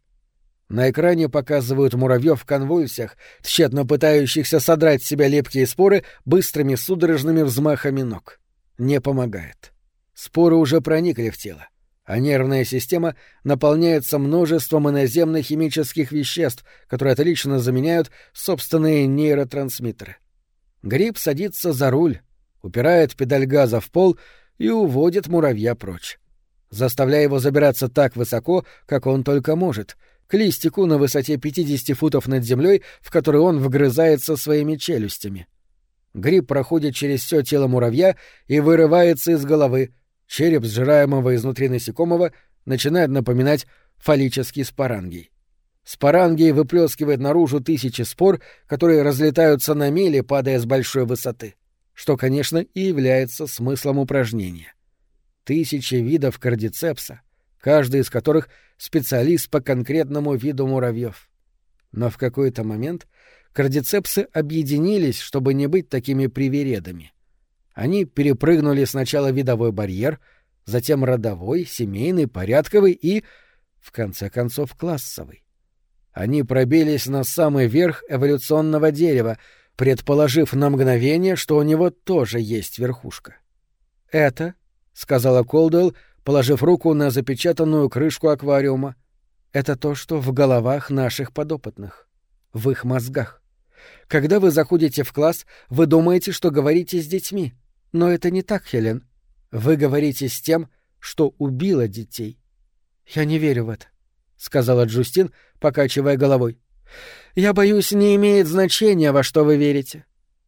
На экране показывают муравьев в конвульсиях, тщетно пытающихся содрать с себя липкие споры быстрыми судорожными взмахами ног. Не помогает. Споры уже проникли в тело, а нервная система наполняется множеством иноземных химических веществ, которые отлично заменяют собственные нейротрансмиттеры. Гриб садится за руль, упирает педаль газа в пол и уводит муравья прочь, заставляя его забираться так высоко, как он только может — к листику на высоте 50 футов над землей, в который он вгрызается своими челюстями. Гриб проходит через все тело муравья и вырывается из головы. Череп сжираемого изнутри насекомого начинает напоминать фаллический спорангий. Спорангий выплескивает наружу тысячи спор, которые разлетаются на мили, падая с большой высоты, что, конечно, и является смыслом упражнения. Тысячи видов кардицепса, каждый из которых специалист по конкретному виду муравьев. Но в какой-то момент кардицепсы объединились, чтобы не быть такими привередами. Они перепрыгнули сначала видовой барьер, затем родовой, семейный, порядковый и, в конце концов, классовый. Они пробились на самый верх эволюционного дерева, предположив на мгновение, что у него тоже есть верхушка. «Это», — сказала Колдуэлл, положив руку на запечатанную крышку аквариума, — «это то, что в головах наших подопытных, в их мозгах. Когда вы заходите в класс, вы думаете, что говорите с детьми. Но это не так, Хелен. Вы говорите с тем, что убило детей». «Я не верю в это», — сказала Джустин, покачивая головой. «Я боюсь, не имеет значения, во что вы верите.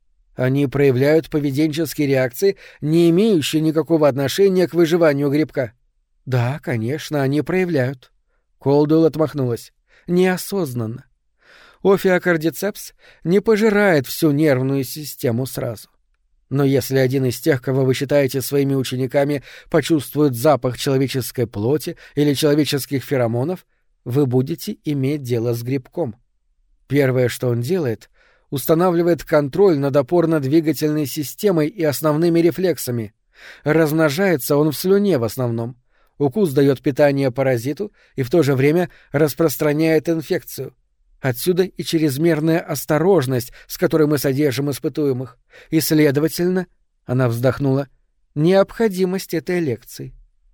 Они проявляют поведенческие реакции, не имеющие никакого отношения к выживанию грибка». «Да, конечно, они проявляют». Колдуэлл отмахнулась. «Неосознанно. Офиокардицепс не пожирает всю нервную систему сразу. Но если один из тех, кого вы считаете своими учениками, почувствует запах человеческой плоти или человеческих феромонов, вы будете иметь дело с грибком. Первое, что он делает — устанавливает контроль над опорно-двигательной системой и основными рефлексами. Размножается он в слюне в основном. Укус дает питание паразиту и в то же время распространяет инфекцию. Отсюда и чрезмерная осторожность, с которой мы содержим испытуемых. И, следовательно, она вздохнула, необходимость этой лекции.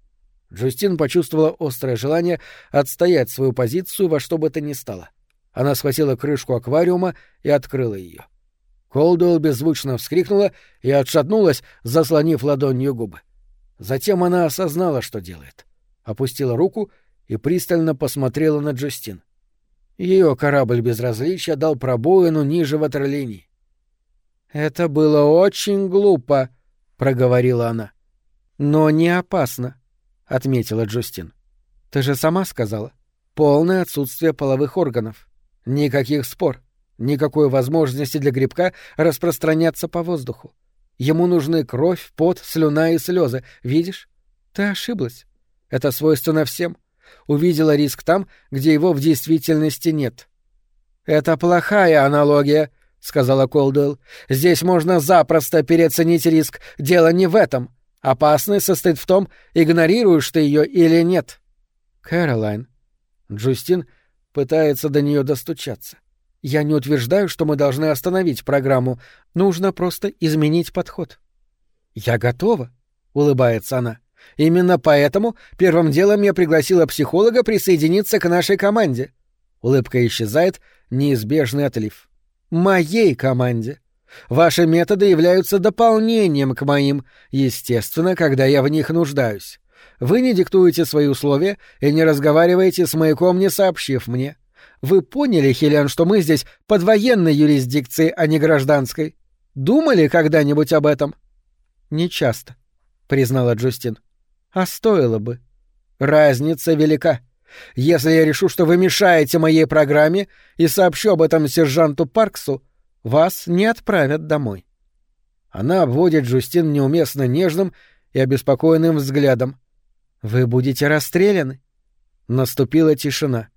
Джустин почувствовала острое желание отстоять свою позицию во что бы то ни стало. Она схватила крышку аквариума и открыла ее. Колдуэлл беззвучно вскрикнула и отшатнулась, заслонив ладонью губы. Затем она осознала, что делает. Опустила руку и пристально посмотрела на Джустин. Ее корабль безразличия дал пробоину ниже ватерлинии. «Это было очень глупо», — проговорила она. «Но не опасно», — отметила Джустин. «Ты же сама сказала. Полное отсутствие половых органов. Никаких спор, никакой возможности для грибка распространяться по воздуху. Ему нужны кровь, пот, слюна и слезы. Видишь? Ты ошиблась. Это свойственно всем. Увидела риск там, где его в действительности нет». «Это плохая аналогия», — сказала Колдуэлл. «Здесь можно запросто переоценить риск. Дело не в этом. Опасность состоит в том, игнорируешь ты ее или нет». «Кэролайн». Джустин пытается до нее достучаться. «Я не утверждаю, что мы должны остановить программу. Нужно просто изменить подход». «Я готова», — улыбается она. «Именно поэтому первым делом я пригласила психолога присоединиться к нашей команде». Улыбка исчезает, неизбежный отлив. «Моей команде. Ваши методы являются дополнением к моим, естественно, когда я в них нуждаюсь. Вы не диктуете свои условия и не разговариваете с маяком, не сообщив мне. Вы поняли, Хелен, что мы здесь под военной юрисдикцией, а не гражданской? Думали когда-нибудь об этом?» «Не часто», — признала Джустин. «А стоило бы. Разница велика. Если я решу, что вы мешаете моей программе, и сообщу об этом сержанту Парксу, вас не отправят домой». Она обводит Джустин неуместно нежным и обеспокоенным взглядом. «Вы будете расстреляны?» Наступила тишина.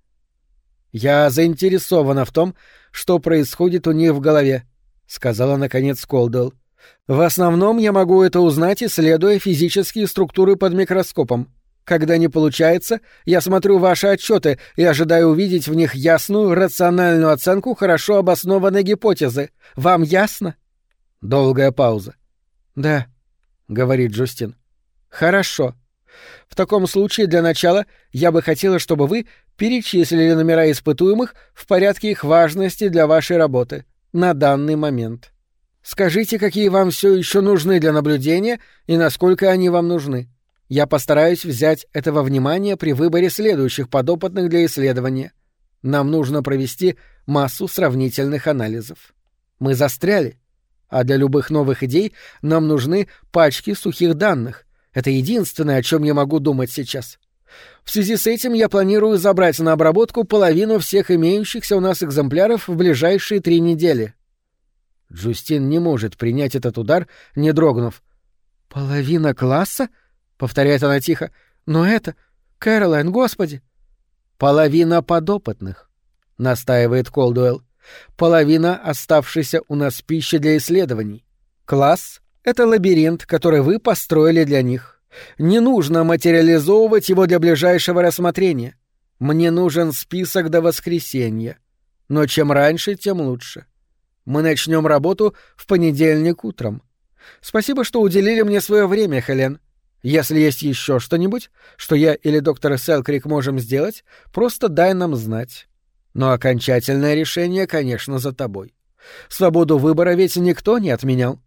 «Я заинтересована в том, что происходит у них в голове», — сказала наконец Колдуэлл. «В основном я могу это узнать, исследуя физические структуры под микроскопом. Когда не получается, я смотрю ваши отчеты и ожидаю увидеть в них ясную, рациональную оценку хорошо обоснованной гипотезы. Вам ясно?» Долгая пауза. «Да», — говорит Джустин. «Хорошо. В таком случае, для начала, я бы хотела, чтобы вы перечислили номера испытуемых в порядке их важности для вашей работы на данный момент. Скажите, какие вам все еще нужны для наблюдения и насколько они вам нужны. Я постараюсь взять это во внимание при выборе следующих подопытных для исследования. Нам нужно провести массу сравнительных анализов. Мы застряли, а для любых новых идей нам нужны пачки сухих данных. Это единственное, о чем я могу думать сейчас. В связи с этим я планирую забрать на обработку половину всех имеющихся у нас экземпляров в ближайшие 3 недели». Джустин не может принять этот удар, не дрогнув. «Половина класса?» — повторяет она тихо. «Но это... Кэролайн, господи!» «Половина подопытных», — настаивает Колдуэлл. «Половина оставшейся у нас пищи для исследований. Класс — это лабиринт, который вы построили для них. Не нужно материализовывать его для ближайшего рассмотрения. Мне нужен список до воскресенья. Но чем раньше, тем лучше. Мы начнем работу в понедельник утром. Спасибо, что уделили мне свое время, Хелен. Если есть еще что-нибудь, что я или доктор Селкрик можем сделать, просто дай нам знать. Но окончательное решение, конечно, за тобой. Свободу выбора ведь никто не отменял».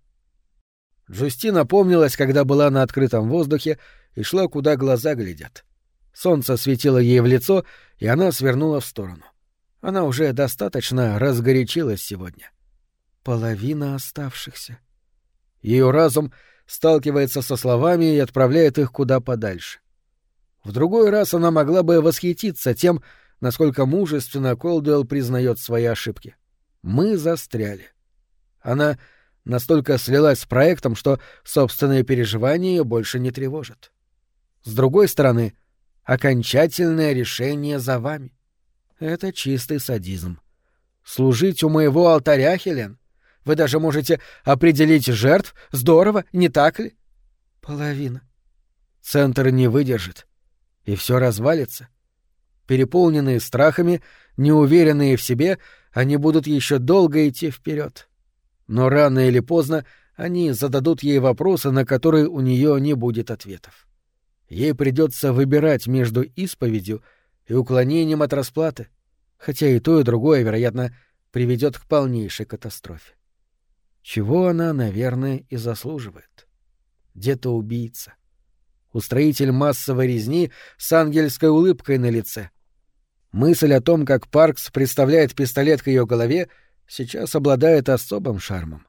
Джустина помнилась, когда была на открытом воздухе и шла, куда глаза глядят. Солнце светило ей в лицо, и она свернула в сторону. Она уже достаточно разгорячилась сегодня. Половина оставшихся. Ее разум сталкивается со словами и отправляет их куда подальше. В другой раз она могла бы восхититься тем, насколько мужественно Колдуэлл признает свои ошибки. Мы застряли. Она настолько слилась с проектом, что собственные переживания ее больше не тревожат. С другой стороны, окончательное решение за вами. Это чистый садизм. Служить у моего алтаря, Хелен? Вы даже можете определить жертв? Здорово, не так ли? Половина. Центр не выдержит, и все развалится. Переполненные страхами, неуверенные в себе, они будут еще долго идти вперед. Но рано или поздно они зададут ей вопросы, на которые у нее не будет ответов. Ей придется выбирать между исповедью и уклонением от расплаты, хотя и то, и другое, вероятно, приведет к полнейшей катастрофе. Чего она, наверное, и заслуживает. Где-то убийца. Устроитель массовой резни с ангельской улыбкой на лице. Мысль о том, как Паркс представляет пистолет к ее голове, сейчас обладает особым шармом.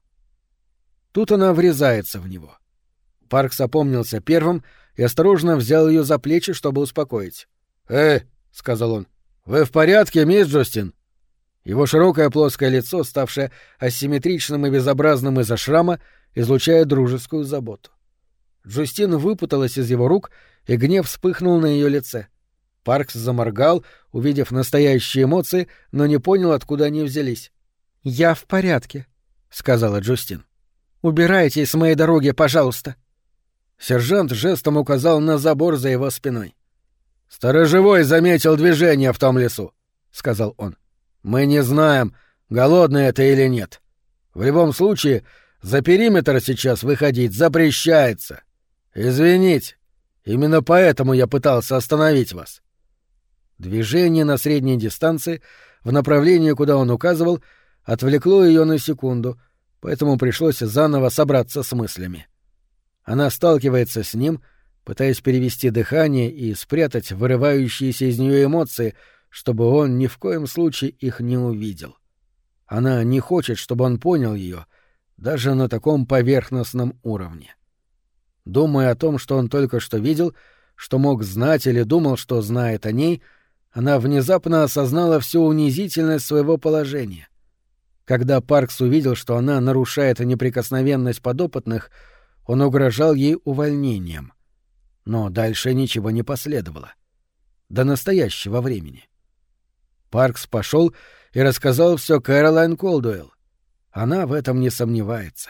Тут она врезается в него. Паркс опомнился первым и осторожно взял ее за плечи, чтобы успокоить. — сказал он, — вы в порядке, мисс Джустин? Его широкое плоское лицо, ставшее асимметричным и безобразным из-за шрама, излучает дружескую заботу. Джустин выпуталась из его рук, и гнев вспыхнул на ее лице. Паркс заморгал, увидев настоящие эмоции, но не понял, откуда они взялись. «Я в порядке», — сказала Джустин. «Убирайтесь с моей дороги, пожалуйста». Сержант жестом указал на забор за его спиной. «Сторожевой заметил движение в том лесу», — сказал он. «Мы не знаем, голодный это или нет. В любом случае, за периметр сейчас выходить запрещается. Извините, именно поэтому я пытался остановить вас». Движение на средней дистанции, в направлении, куда он указывал, отвлекло ее на секунду, поэтому пришлось заново собраться с мыслями. Она сталкивается с ним, пытаясь перевести дыхание и спрятать вырывающиеся из нее эмоции, чтобы он ни в коем случае их не увидел. Она не хочет, чтобы он понял ее, даже на таком поверхностном уровне. Думая о том, что он только что видел, что мог знать или думал, что знает о ней, она внезапно осознала всю унизительность своего положения. Когда Паркс увидел, что она нарушает неприкосновенность подопытных, он угрожал ей увольнением. Но дальше ничего не последовало. До настоящего времени. Паркс пошел и рассказал все Кэролайн Колдуэлл. Она в этом не сомневается.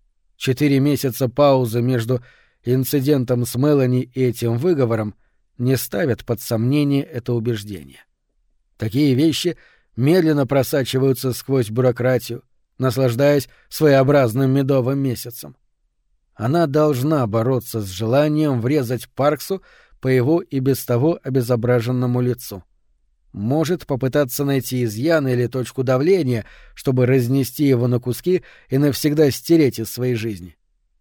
4 месяца паузы между инцидентом с Мелани и этим выговором не ставят под сомнение это убеждение. Такие вещи медленно просачиваются сквозь бюрократию, наслаждаясь своеобразным медовым месяцем. Она должна бороться с желанием врезать Парксу по его и без того обезображенному лицу. Может попытаться найти изъян или точку давления, чтобы разнести его на куски и навсегда стереть из своей жизни.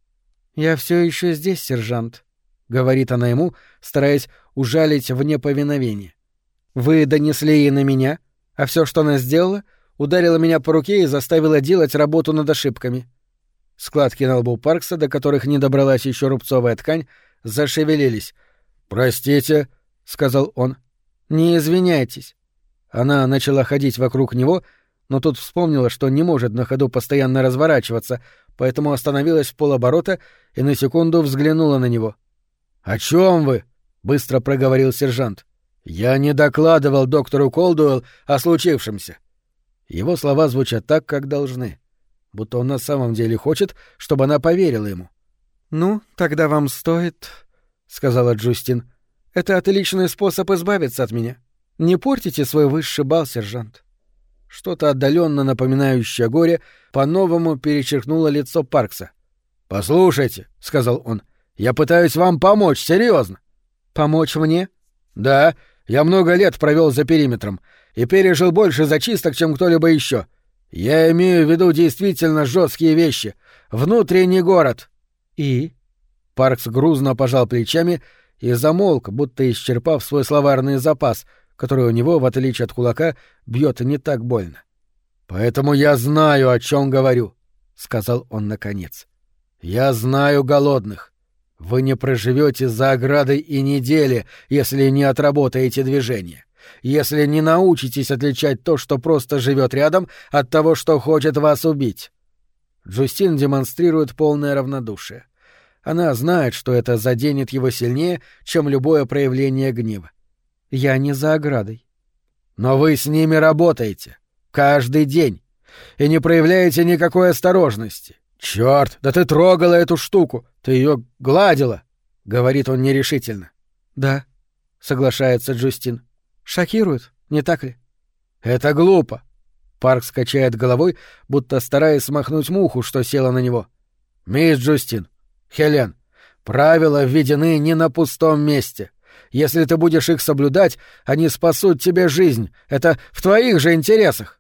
«Я все еще здесь, сержант», — говорит она ему, стараясь ужалить в неповиновение. «Вы донесли ей на меня, а все, что она сделала, ударила меня по руке и заставила делать работу над ошибками». Складки на лбу Паркса, до которых не добралась еще рубцовая ткань, зашевелились. «Простите», — сказал он. «Не извиняйтесь». Она начала ходить вокруг него, но тут вспомнила, что не может на ходу постоянно разворачиваться, поэтому остановилась в полоборота и на секунду взглянула на него. «О чем вы?» — быстро проговорил сержант. «Я не докладывал доктору Колдуэлл о случившемся». Его слова звучат так, как должны, будто он на самом деле хочет, чтобы она поверила ему. «Ну, тогда вам стоит...» — сказала Джустин. «Это отличный способ избавиться от меня. Не портите свой высший бал, сержант». Что-то отдаленно напоминающее горе по-новому перечеркнуло лицо Паркса. «Послушайте», — сказал он, — «я пытаюсь вам помочь, серьезно». «Помочь мне?» «Да, я много лет провел за периметром и пережил больше зачисток, чем кто-либо еще. Я имею в виду действительно жесткие вещи. Внутренний город». «И?» Паркс грузно пожал плечами и замолк, будто исчерпав свой словарный запас, который у него, в отличие от кулака, бьет не так больно. «Поэтому я знаю, о чем говорю», — сказал он наконец. «Я знаю голодных. Вы не проживете за оградой и недели, если не отработаете движение, если не научитесь отличать то, что просто живет рядом, от того, что хочет вас убить». Джустин демонстрирует полное равнодушие. Она знает, что это заденет его сильнее, чем любое проявление гнева. «Я не за оградой». «Но вы с ними работаете. Каждый день. И не проявляете никакой осторожности. Чёрт, да ты трогала эту штуку. Ты её гладила», — говорит он нерешительно. «Да», — соглашается Джустин. «Шокирует, не так ли?» «Это глупо». Паркс качает головой, будто стараясь смахнуть муху, что села на него. «Мисс Джустин, Хелен, правила введены не на пустом месте. Если ты будешь их соблюдать, они спасут тебе жизнь. Это в твоих же интересах».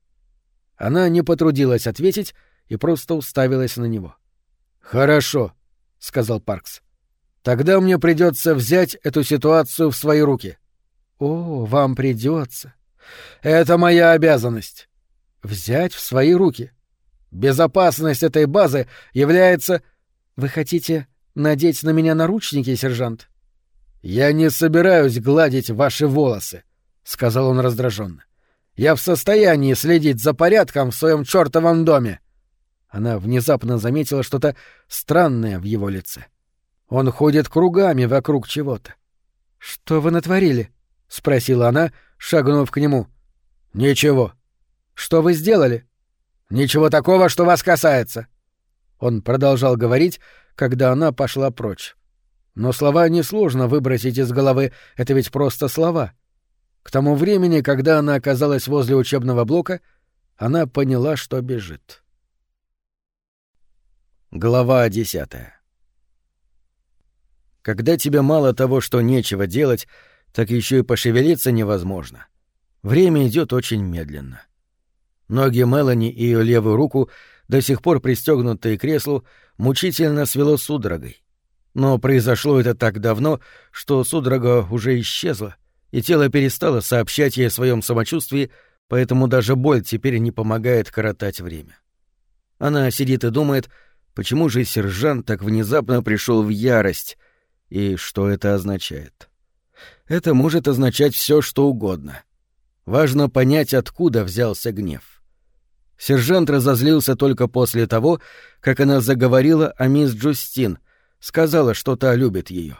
Она не потрудилась ответить и просто уставилась на него. «Хорошо», — сказал Паркс. «Тогда мне придется взять эту ситуацию в свои руки». «О, вам придется. Это моя обязанность. Взять в свои руки. Безопасность этой базы является... Вы хотите надеть на меня наручники, сержант? Я не собираюсь гладить ваши волосы, — сказал он раздраженно. Я в состоянии следить за порядком в своем чёртовом доме. Она внезапно заметила что-то странное в его лице. Он ходит кругами вокруг чего-то. «Что вы натворили?» — спросила она, шагнув к нему. «Ничего». «Что вы сделали?» «Ничего такого, что вас касается». Он продолжал говорить, когда она пошла прочь. Но слова несложно выбросить из головы, это ведь просто слова. К тому времени, когда она оказалась возле учебного блока, она поняла, что бежит. Глава 10. Когда тебе мало того, что нечего делать, так еще и пошевелиться невозможно. Время идет очень медленно. Ноги Мелани и ее левую руку, до сих пор пристегнутые к креслу, мучительно свело судорогой. Но произошло это так давно, что судорога уже исчезла, и тело перестало сообщать ей о своем самочувствии, поэтому даже боль теперь не помогает коротать время. Она сидит и думает, почему же сержант так внезапно пришел в ярость, и что это означает. Это может означать все, что угодно. Важно понять, откуда взялся гнев. Сержант разозлился только после того, как она заговорила о мисс Джустин, сказала, что та любит ее.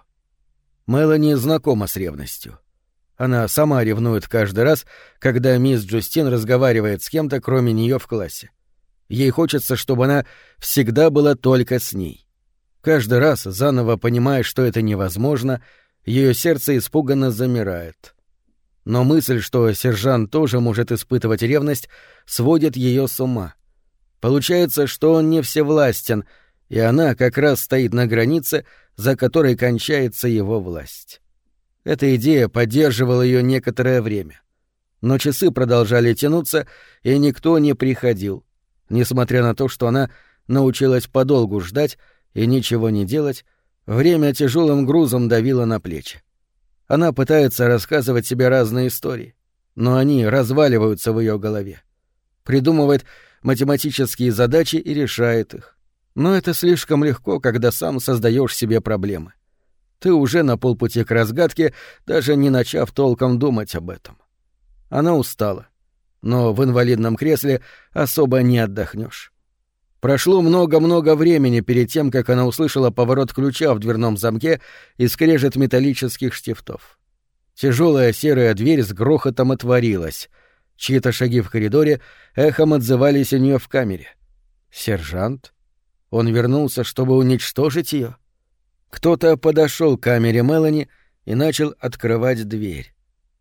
Мелани знакома с ревностью. Она сама ревнует каждый раз, когда мисс Джустин разговаривает с кем-то, кроме нее в классе. Ей хочется, чтобы она всегда была только с ней. Каждый раз, заново понимая, что это невозможно, ее сердце испуганно замирает. Но мысль, что сержант тоже может испытывать ревность, сводит ее с ума. Получается, что он не всевластен, и она как раз стоит на границе, за которой кончается его власть. Эта идея поддерживала ее некоторое время. Но часы продолжали тянуться, и никто не приходил, несмотря на то, что она научилась подолгу ждать и ничего не делать. Время тяжелым грузом давило на плечи. Она пытается рассказывать себе разные истории, но они разваливаются в ее голове. Придумывает математические задачи и решает их. Но это слишком легко, когда сам создаешь себе проблемы. Ты уже на полпути к разгадке, даже не начав толком думать об этом. Она устала, но в инвалидном кресле особо не отдохнешь. Прошло много-много времени перед тем, как она услышала поворот ключа в дверном замке и скрежет металлических штифтов. Тяжелая серая дверь с грохотом отворилась. Чьи-то шаги в коридоре эхом отзывались у нее в камере. Сержант? Он вернулся, чтобы уничтожить ее? Кто-то подошел к камере Мелани и начал открывать дверь.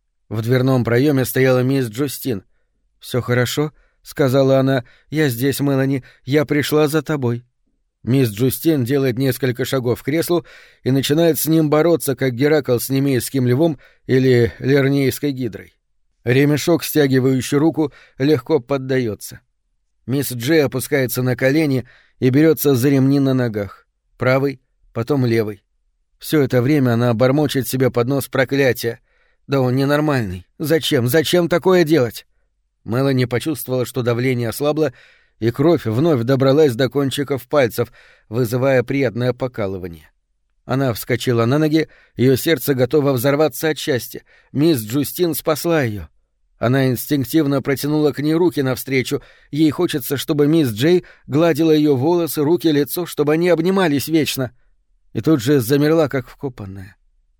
В дверном проеме стояла мисс Джустин. «Все хорошо?» — сказала она. «Я здесь, Мелани. Я пришла за тобой». Мисс Джустин делает несколько шагов к креслу и начинает с ним бороться, как Геракл с немейским львом или лернейской гидрой. Ремешок, стягивающий руку, легко поддается. Мисс Джей опускается на колени и берется за ремни на ногах. Правый, потом левый. Все это время она бормочет себе под нос проклятия. «Да он ненормальный. Зачем? Зачем такое делать?» Мелани почувствовала, что давление ослабло, и кровь вновь добралась до кончиков пальцев, вызывая приятное покалывание. Она вскочила на ноги, ее сердце готово взорваться от счастья. Мисс Джустин спасла ее. Она инстинктивно протянула к ней руки навстречу. Ей хочется, чтобы мисс Джей гладила ее волосы, руки, лицо, чтобы они обнимались вечно. И тут же замерла, как вкопанная.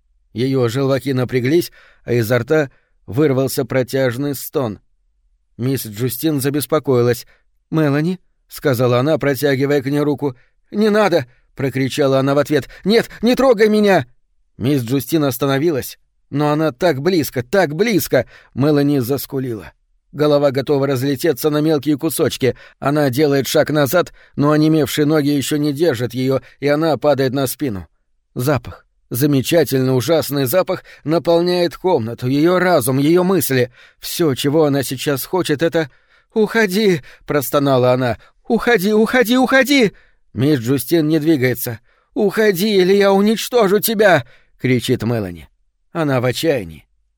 Ее желваки напряглись, а изо рта вырвался протяжный стон. Мисс Джустин забеспокоилась. «Мелани?» — сказала она, протягивая к ней руку. «Не надо!» — прокричала она в ответ. «Нет, не трогай меня!» Мисс Джустин остановилась. Но она так близко, так близко! Мелани заскулила. Голова готова разлететься на мелкие кусочки. Она делает шаг назад, но онемевшие ноги еще не держат ее, и она падает на спину. Запах. Замечательный, ужасный запах наполняет комнату, ее разум, ее мысли. Все, чего она сейчас хочет, это... «Уходи!» — простонала она. «Уходи, уходи, уходи!» Мисс Джустин не двигается. «Уходи, или я уничтожу тебя!» — кричит Мелани. Она в отчаянии.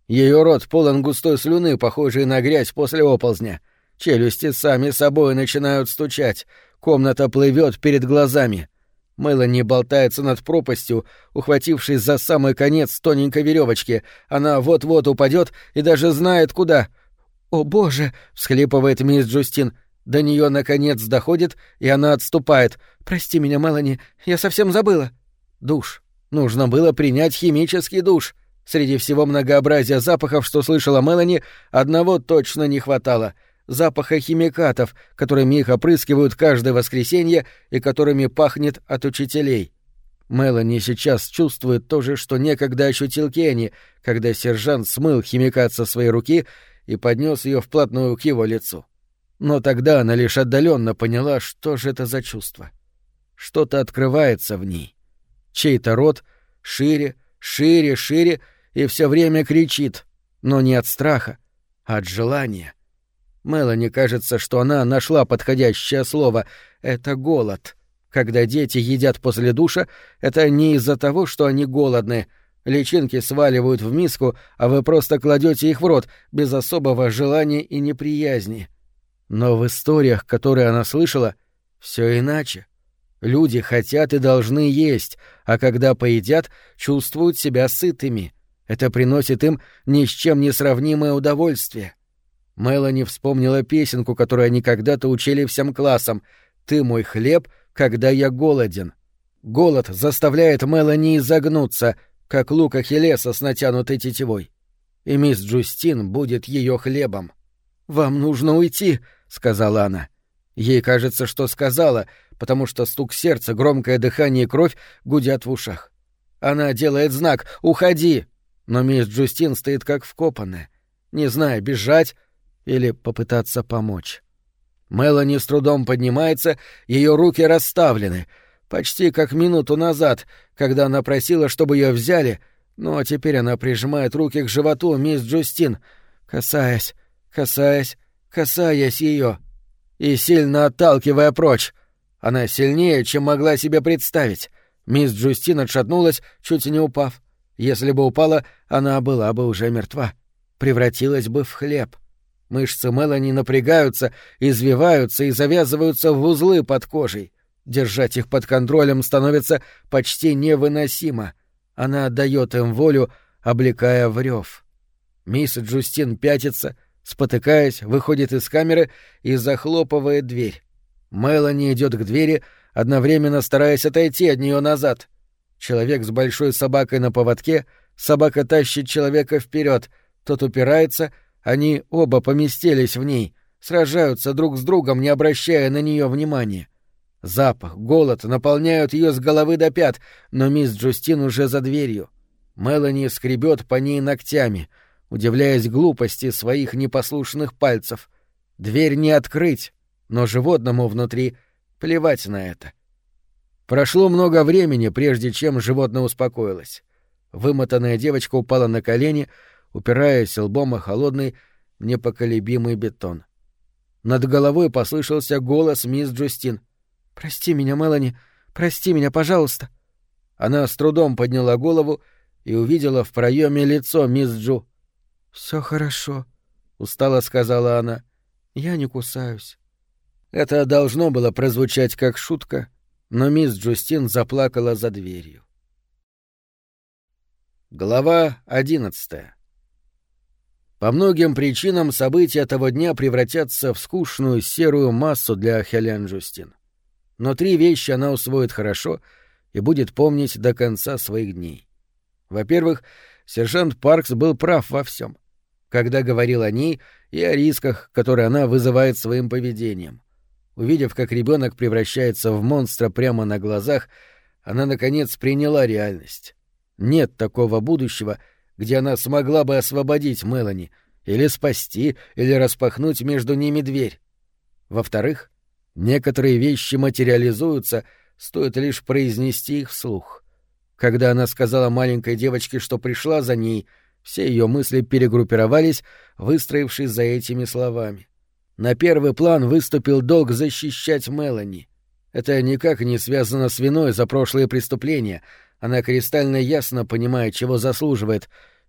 Ее рот полон густой слюны, похожей на грязь после оползня. Челюсти сами собой начинают стучать. Комната плывет перед глазами. Мелани болтается над пропастью, ухватившись за самый конец тоненькой веревочки. Она вот-вот упадет и даже знает, куда. «О, боже!» — всхлипывает мисс Джустин. До нее наконец доходит, и она отступает. «Прости меня, Мелани, я совсем забыла». Душ. Нужно было принять химический душ. Среди всего многообразия запахов, что слышала Мелани, одного точно не хватало — запаха химикатов, которыми их опрыскивают каждое воскресенье и которыми пахнет от учителей. Мелани сейчас чувствует то же, что некогда ощутил Кенни, когда сержант смыл химикат со своей руки и поднес ее вплотную к его лицу. Но тогда она лишь отдаленно поняла, что же это за чувство. Что-то открывается в ней. Чей-то рот шире, шире, шире и все время кричит, но не от страха, а от желания. Мелани кажется, что она нашла подходящее слово — это голод. Когда дети едят после душа, это не из-за того, что они голодны. Личинки сваливают в миску, а вы просто кладете их в рот без особого желания и неприязни. Но в историях, которые она слышала, все иначе. Люди хотят и должны есть, а когда поедят, чувствуют себя сытыми. Это приносит им ни с чем не сравнимое удовольствие. Мелани вспомнила песенку, которую они когда-то учили всем классам: «Ты мой хлеб, когда я голоден». Голод заставляет Мелани изогнуться, как лук Ахиллеса с натянутой тетивой. И мисс Джустин будет ее хлебом. «Вам нужно уйти», — сказала она. Ей кажется, что сказала, потому что стук сердца, громкое дыхание и кровь гудят в ушах. Она делает знак «Уходи!», но мисс Джустин стоит как вкопанная, не зная, бежать или попытаться помочь. Мелани с трудом поднимается, ее руки расставлены, почти как минуту назад, когда она просила, чтобы ее взяли, но теперь она прижимает руки к животу мисс Джустин, касаясь ее и сильно отталкивая прочь. Она сильнее, чем могла себе представить. Мисс Джустин отшатнулась, чуть не упав. Если бы упала, она была бы уже мертва. Превратилась бы в хлеб. Мышцы Мелани напрягаются, извиваются и завязываются в узлы под кожей. Держать их под контролем становится почти невыносимо. Она отдает им волю, облекая в рев. Мисс Джустин пятится, спотыкаясь, выходит из камеры и захлопывает дверь. Мелани идет к двери, одновременно стараясь отойти от нее назад. Человек с большой собакой на поводке, собака тащит человека вперед, тот упирается, они оба поместились в ней, сражаются друг с другом, не обращая на нее внимания. Запах, голод наполняют ее с головы до пят, но мисс Джустин уже за дверью. Мелани скребет по ней ногтями, удивляясь глупости своих непослушных пальцев. Дверь не открыть, но животному внутри плевать на это. Прошло много времени, прежде чем животное успокоилось. Вымотанная девочка упала на колени, упираясь лбом о холодный, непоколебимый бетон. Над головой послышался голос мисс Джустин. «Прости меня, Мелани, прости меня, пожалуйста». Она с трудом подняла голову и увидела в проеме лицо мисс Джу. «Все хорошо», — устало сказала она. «Я не кусаюсь». Это должно было прозвучать как шутка, но мисс Джустин заплакала за дверью. Глава 11. По многим причинам события того дня превратятся в скучную серую массу для Хелен Джустин. Но 3 вещи она усвоит хорошо и будет помнить до конца своих дней. Во-первых, сержант Паркс был прав во всем, когда говорил о ней и о рисках, которые она вызывает своим поведением. Увидев, как ребенок превращается в монстра прямо на глазах, она, наконец, приняла реальность. Нет такого будущего, где она смогла бы освободить Мелани, или спасти, или распахнуть между ними дверь. Во-вторых, некоторые вещи материализуются, стоит лишь произнести их вслух. Когда она сказала маленькой девочке, что пришла за ней, все ее мысли перегруппировались, выстроившись за этими словами. На первый план выступил долг защищать Мелани. Это никак не связано с виной за прошлые преступления. Она кристально ясно понимает, чего заслуживает,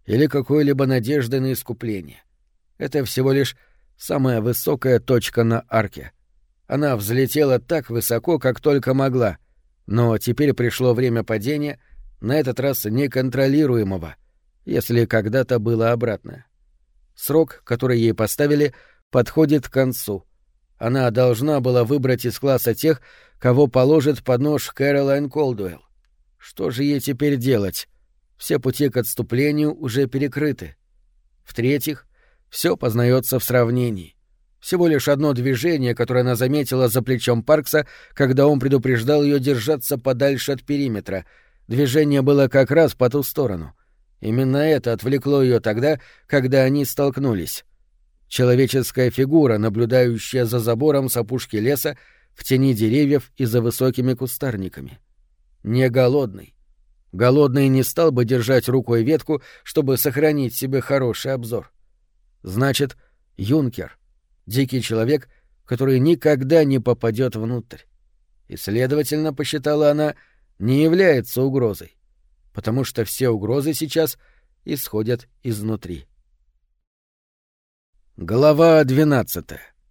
или какой-либо надежды на искупление. Это всего лишь самая высокая точка на арке. Она взлетела так высоко, как только могла, но теперь пришло время падения, на этот раз неконтролируемого, если когда-то было обратное. Срок, который ей поставили, подходит к концу. Она должна была выбрать из класса тех, кого положит под нож Кэролайн Колдуэлл. Что же ей теперь делать? Все пути к отступлению уже перекрыты. В-третьих, все познается в сравнении. Всего лишь одно движение, которое она заметила за плечом Паркса, когда он предупреждал ее держаться подальше от периметра. Движение было как раз по ту сторону. Именно это отвлекло ее тогда, когда они столкнулись. Человеческая фигура, наблюдающая за забором с опушки леса, в тени деревьев и за высокими кустарниками. Не голодный. Голодный не стал бы держать рукой ветку, чтобы сохранить себе хороший обзор. Значит, юнкер — дикий человек, который никогда не попадет внутрь. И, следовательно, посчитала она, не является угрозой, потому что все угрозы сейчас исходят изнутри. Глава 12.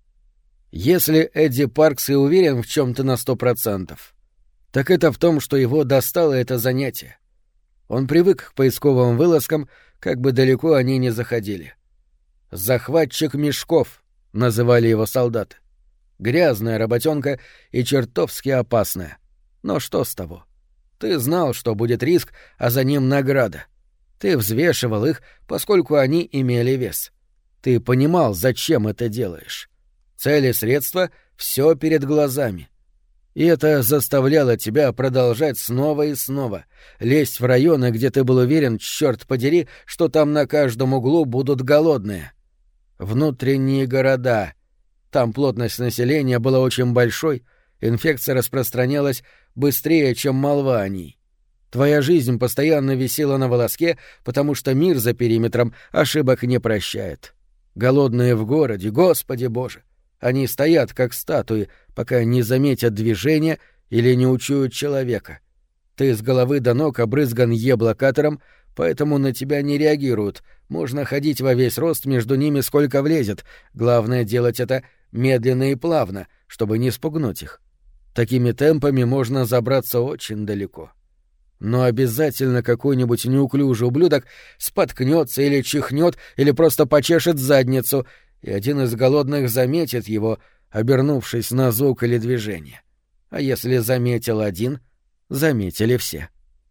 Если Эдди Паркс и уверен в чем-то на 100%, так это в том, что его достало это занятие. Он привык к поисковым вылазкам, как бы далеко они ни заходили. «Захватчик мешков» — называли его солдаты. Грязная работенка и чертовски опасная. Но что с того? Ты знал, что будет риск, а за ним награда. Ты взвешивал их, поскольку они имели вес. Ты понимал, зачем это делаешь. Цель и средства — все перед глазами. И это заставляло тебя продолжать снова и снова, лезть в районы, где ты был уверен, черт подери, что там на каждом углу будут голодные. Внутренние города. Там плотность населения была очень большой, инфекция распространялась быстрее, чем молва о ней. Твоя жизнь постоянно висела на волоске, потому что мир за периметром ошибок не прощает. Голодные в городе, Господи Боже! Они стоят, как статуи, пока не заметят движения или не учуют человека. Ты с головы до ног обрызган Е-блокатором, поэтому на тебя не реагируют. Можно ходить во весь рост между ними сколько влезет. Главное — делать это медленно и плавно, чтобы не спугнуть их. Такими темпами можно забраться очень далеко. Но обязательно какой-нибудь неуклюжий ублюдок споткнется или чихнет, или просто почешет задницу, и один из голодных заметит его, обернувшись на звук или движение. А если заметил один, заметили все.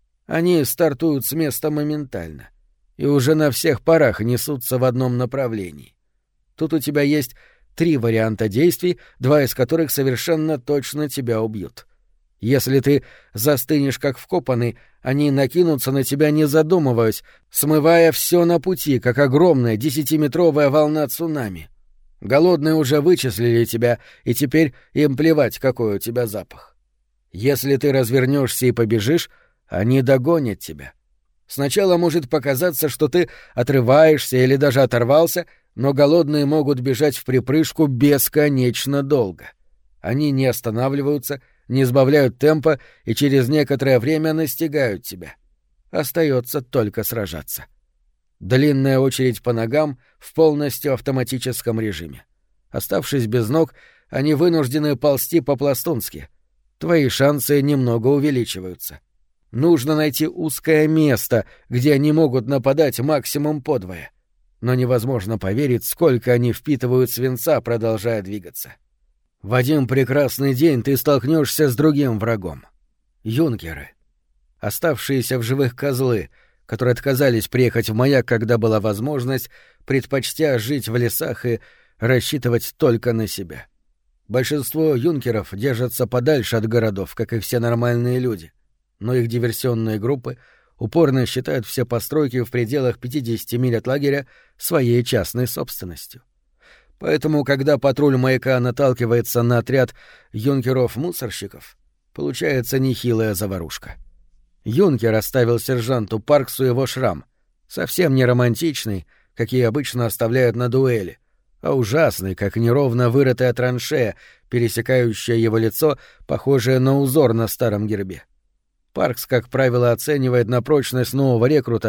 Они стартуют с места моментально и уже на всех парах несутся в одном направлении. Тут у тебя есть 3 варианта действий, 2 из которых совершенно точно тебя убьют. Если ты застынешь как вкопанный, они накинутся на тебя, не задумываясь, смывая все на пути, как огромная 10-метровая волна цунами. Голодные уже вычислили тебя, и теперь им плевать, какой у тебя запах. Если ты развернешься и побежишь, они догонят тебя. Сначала может показаться, что ты отрываешься или даже оторвался, но голодные могут бежать вприпрыжку бесконечно долго. Они не останавливаются, не сбавляют темпа и через некоторое время настигают тебя. Остается только сражаться. Длинная очередь по ногам в полностью автоматическом режиме. Оставшись без ног, они вынуждены ползти по-пластунски. Твои шансы немного увеличиваются. Нужно найти узкое место, где они могут нападать максимум подвое. Но невозможно поверить, сколько они впитывают свинца, продолжая двигаться. В один прекрасный день ты столкнешься с другим врагом. Юнкеры. Оставшиеся в живых козлы, которые отказались приехать в маяк, когда была возможность, предпочтя жить в лесах и рассчитывать только на себя. Большинство юнкеров держатся подальше от городов, как и все нормальные люди, но их диверсионные группы упорно считают все постройки в пределах 50 миль от лагеря своей частной собственностью. Поэтому, когда патруль маяка наталкивается на отряд юнкеров-мусорщиков, получается нехилая заварушка. Юнкер оставил сержанту Парксу его шрам, совсем не романтичный, какие обычно оставляют на дуэли, а ужасный, как неровно вырытая траншея, пересекающая его лицо, похожее на узор на старом гербе. Паркс, как правило, оценивает на прочность нового рекрута,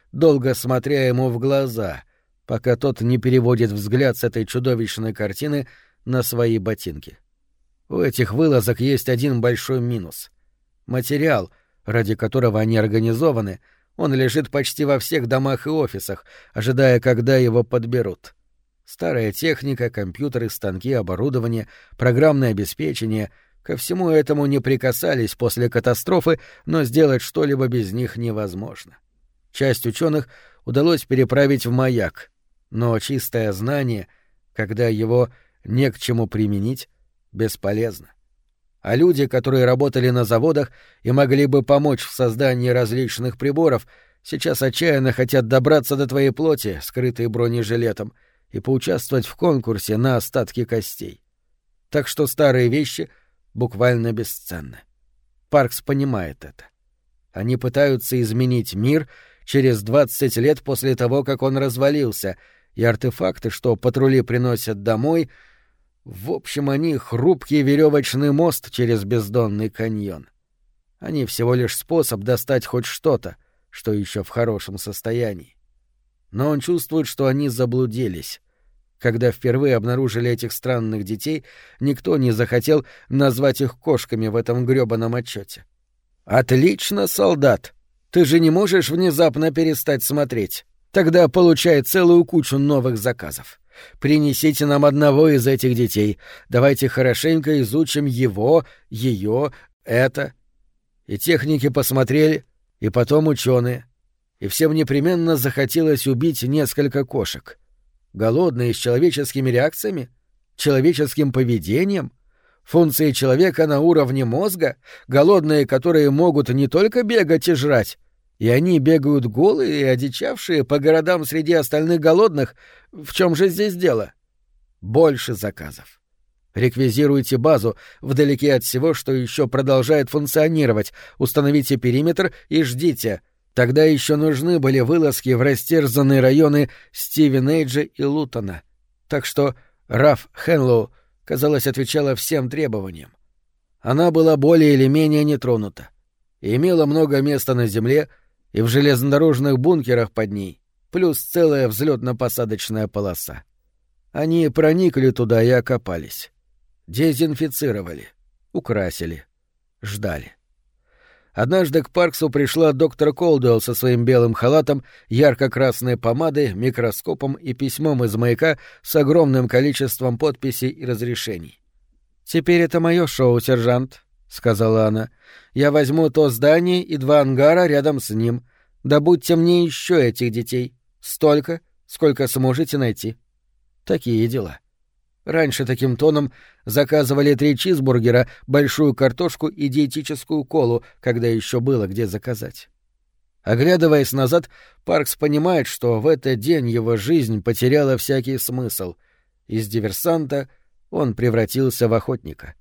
долго смотря ему в глаза, пока тот не переводит взгляд с этой чудовищной картины на свои ботинки. У этих вылазок есть один большой минус. Материал, ради которого они организованы, он лежит почти во всех домах и офисах, ожидая, когда его подберут. Старая техника, компьютеры, станки, оборудование, программное обеспечение — ко всему этому не прикасались после катастрофы, но сделать что-либо без них невозможно. Часть ученых удалось переправить в Маяк, но чистое знание, когда его не к чему применить, бесполезно. А люди, которые работали на заводах и могли бы помочь в создании различных приборов, сейчас отчаянно хотят добраться до твоей плоти, скрытой бронежилетом, и поучаствовать в конкурсе на остатки костей. Так что старые вещи буквально бесценны. Паркс понимает это. Они пытаются изменить мир через 20 лет после того, как он развалился, и артефакты, что патрули приносят домой, в общем, они хрупкий веревочный мост через бездонный каньон. Они всего лишь способ достать хоть что-то, что еще в хорошем состоянии. Но он чувствует, что они заблудились. Когда впервые обнаружили этих странных детей, никто не захотел назвать их кошками в этом грёбаном отчете. «Отлично, солдат! Ты же не можешь внезапно перестать смотреть. Тогда получай целую кучу новых заказов. Принесите нам одного из этих детей. Давайте хорошенько изучим его, ее, это». И техники посмотрели, и потом ученые. И всем непременно захотелось убить несколько кошек. Голодные, с человеческими реакциями? Человеческим поведением? Функции человека на уровне мозга? Голодные, которые могут не только бегать и жрать, и они бегают голые и одичавшие по городам среди остальных голодных. В чем же здесь дело? Больше заказов. Реквизируйте базу вдалеке от всего, что еще продолжает функционировать, установите периметр и ждите. Тогда еще нужны были вылазки в растерзанные районы Стивен-Эйджа и Лутона. Так что Раф Хенлоу, казалось, отвечала всем требованиям. Она была более или менее нетронута и имела много места на земле и в железнодорожных бункерах под ней, плюс целая взлетно-посадочная полоса. Они проникли туда и окопались. Дезинфицировали, украсили, ждали. Однажды к Парксу пришла доктор Колдуэлл со своим белым халатом, ярко-красной помадой, микроскопом и письмом из Маяка с огромным количеством подписей и разрешений. «Теперь это мое шоу, сержант», — сказала она. «Я возьму то здание и 2 ангара рядом с ним. Добудьте мне еще этих детей. Столько, сколько сможете найти». Такие дела. Раньше таким тоном заказывали 3 чизбургера, большую картошку и диетическую колу, когда еще было где заказать. Оглядываясь назад, Паркс понимает, что в этот день его жизнь потеряла всякий смысл. Из диверсанта он превратился в охотника.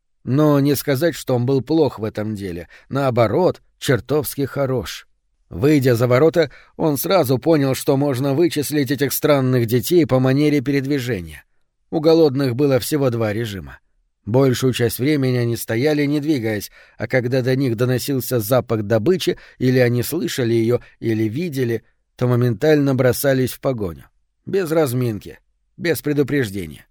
Но не сказать, что он был плох в этом деле. Наоборот, чертовски хорош. Выйдя за ворота, он сразу понял, что можно вычислить этих странных детей по манере передвижения. У голодных было всего 2 режима. Большую часть времени они стояли, не двигаясь, а когда до них доносился запах добычи, или они слышали ее, или видели, то моментально бросались в погоню. Без разминки, без предупреждения.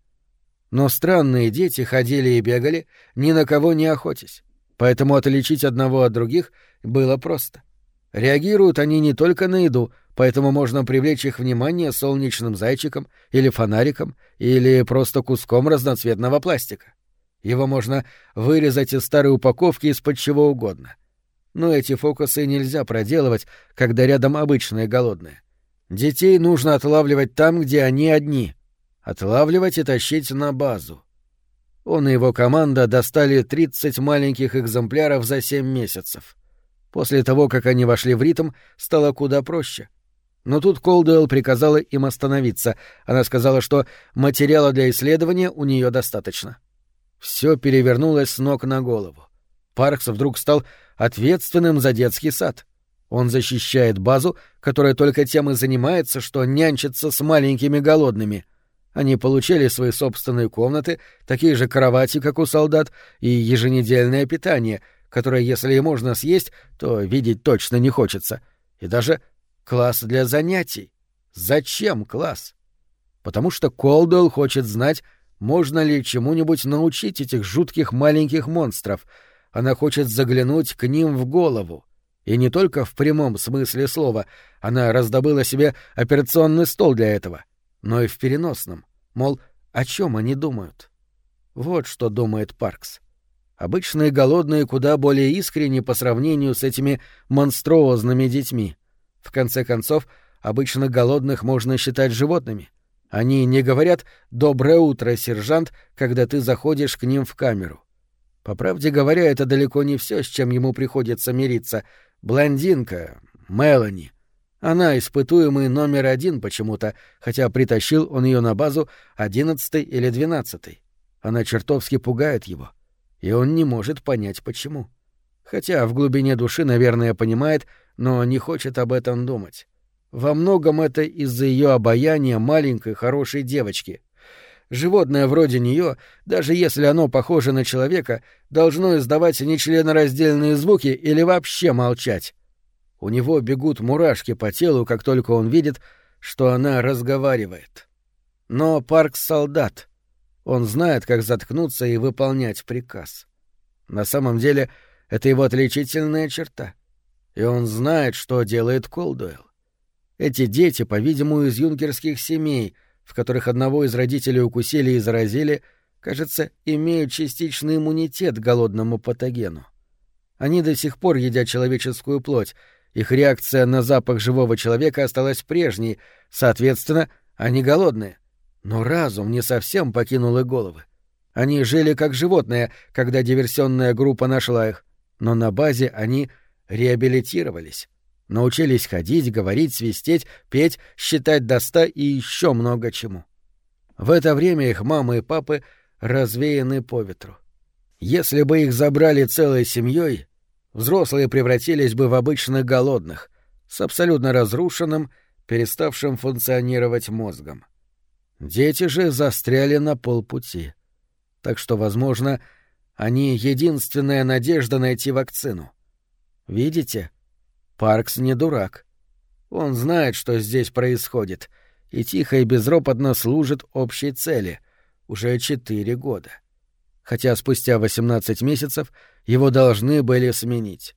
Но странные дети ходили и бегали, ни на кого не охотясь, поэтому отличить одного от других было просто. Реагируют они не только на еду, поэтому можно привлечь их внимание солнечным зайчиком или фонариком или просто куском разноцветного пластика. Его можно вырезать из старой упаковки из-под чего угодно. Но эти фокусы нельзя проделывать, когда рядом обычные голодные. Детей нужно отлавливать там, где они одни. Отлавливать и тащить на базу. Он и его команда достали 30 маленьких экземпляров за 7 месяцев. После того, как они вошли в ритм, стало куда проще. Но тут Колдуэлл приказала им остановиться. Она сказала, что материала для исследования у нее достаточно. Все перевернулось с ног на голову. Паркс вдруг стал ответственным за детский сад. Он защищает базу, которая только тем и занимается, что нянчится с маленькими голодными. Они получили свои собственные комнаты, такие же кровати, как у солдат, и еженедельное питание, которое, если и можно съесть, то видеть точно не хочется, и даже Класс для занятий. Зачем класс? Потому что Колдуэлл хочет знать, можно ли чему-нибудь научить этих жутких маленьких монстров. Она хочет заглянуть к ним в голову. И не только в прямом смысле слова. Она раздобыла себе операционный стол для этого, но и в переносном. Мол, о чем они думают? Вот что думает Паркс. Обычные голодные куда более искренни по сравнению с этими монструозными детьми. В конце концов, обычно голодных можно считать животными. Они не говорят «доброе утро, сержант», когда ты заходишь к ним в камеру. По правде говоря, это далеко не все, с чем ему приходится мириться. Блондинка, Мелани. Она испытуемый номер 1 почему-то, хотя притащил он ее на базу 11-й или 12-й. Она чертовски пугает его, и он не может понять, почему. Хотя в глубине души, наверное, понимает, но не хочет об этом думать. Во многом это из-за ее обаяния маленькой хорошей девочки. Животное вроде нее, даже если оно похоже на человека, должно издавать нечленораздельные звуки или вообще молчать. У него бегут мурашки по телу, как только он видит, что она разговаривает. Но Паркс — солдат. Он знает, как заткнуться и выполнять приказ. На самом деле, это его отличительная черта. И он знает, что делает Колдуэлл. Эти дети, по-видимому, из юнкерских семей, в которых одного из родителей укусили и заразили, кажется, имеют частичный иммунитет к голодному патогену. Они до сих пор едят человеческую плоть, их реакция на запах живого человека осталась прежней, соответственно, они голодные. Но разум не совсем покинул их головы. Они жили как животные, когда диверсионная группа нашла их, но на базе они реабилитировались. Научились ходить, говорить, свистеть, петь, считать до 100 и еще много чему. В это время их мамы и папы развеяны по ветру. Если бы их забрали целой семьей, взрослые превратились бы в обычных голодных, с абсолютно разрушенным, переставшим функционировать мозгом. Дети же застряли на полпути. Так что, возможно, они — единственная надежда найти вакцину. Видите? Паркс не дурак. Он знает, что здесь происходит, и тихо и безропотно служит общей цели уже 4 года. Хотя спустя 18 месяцев его должны были сменить.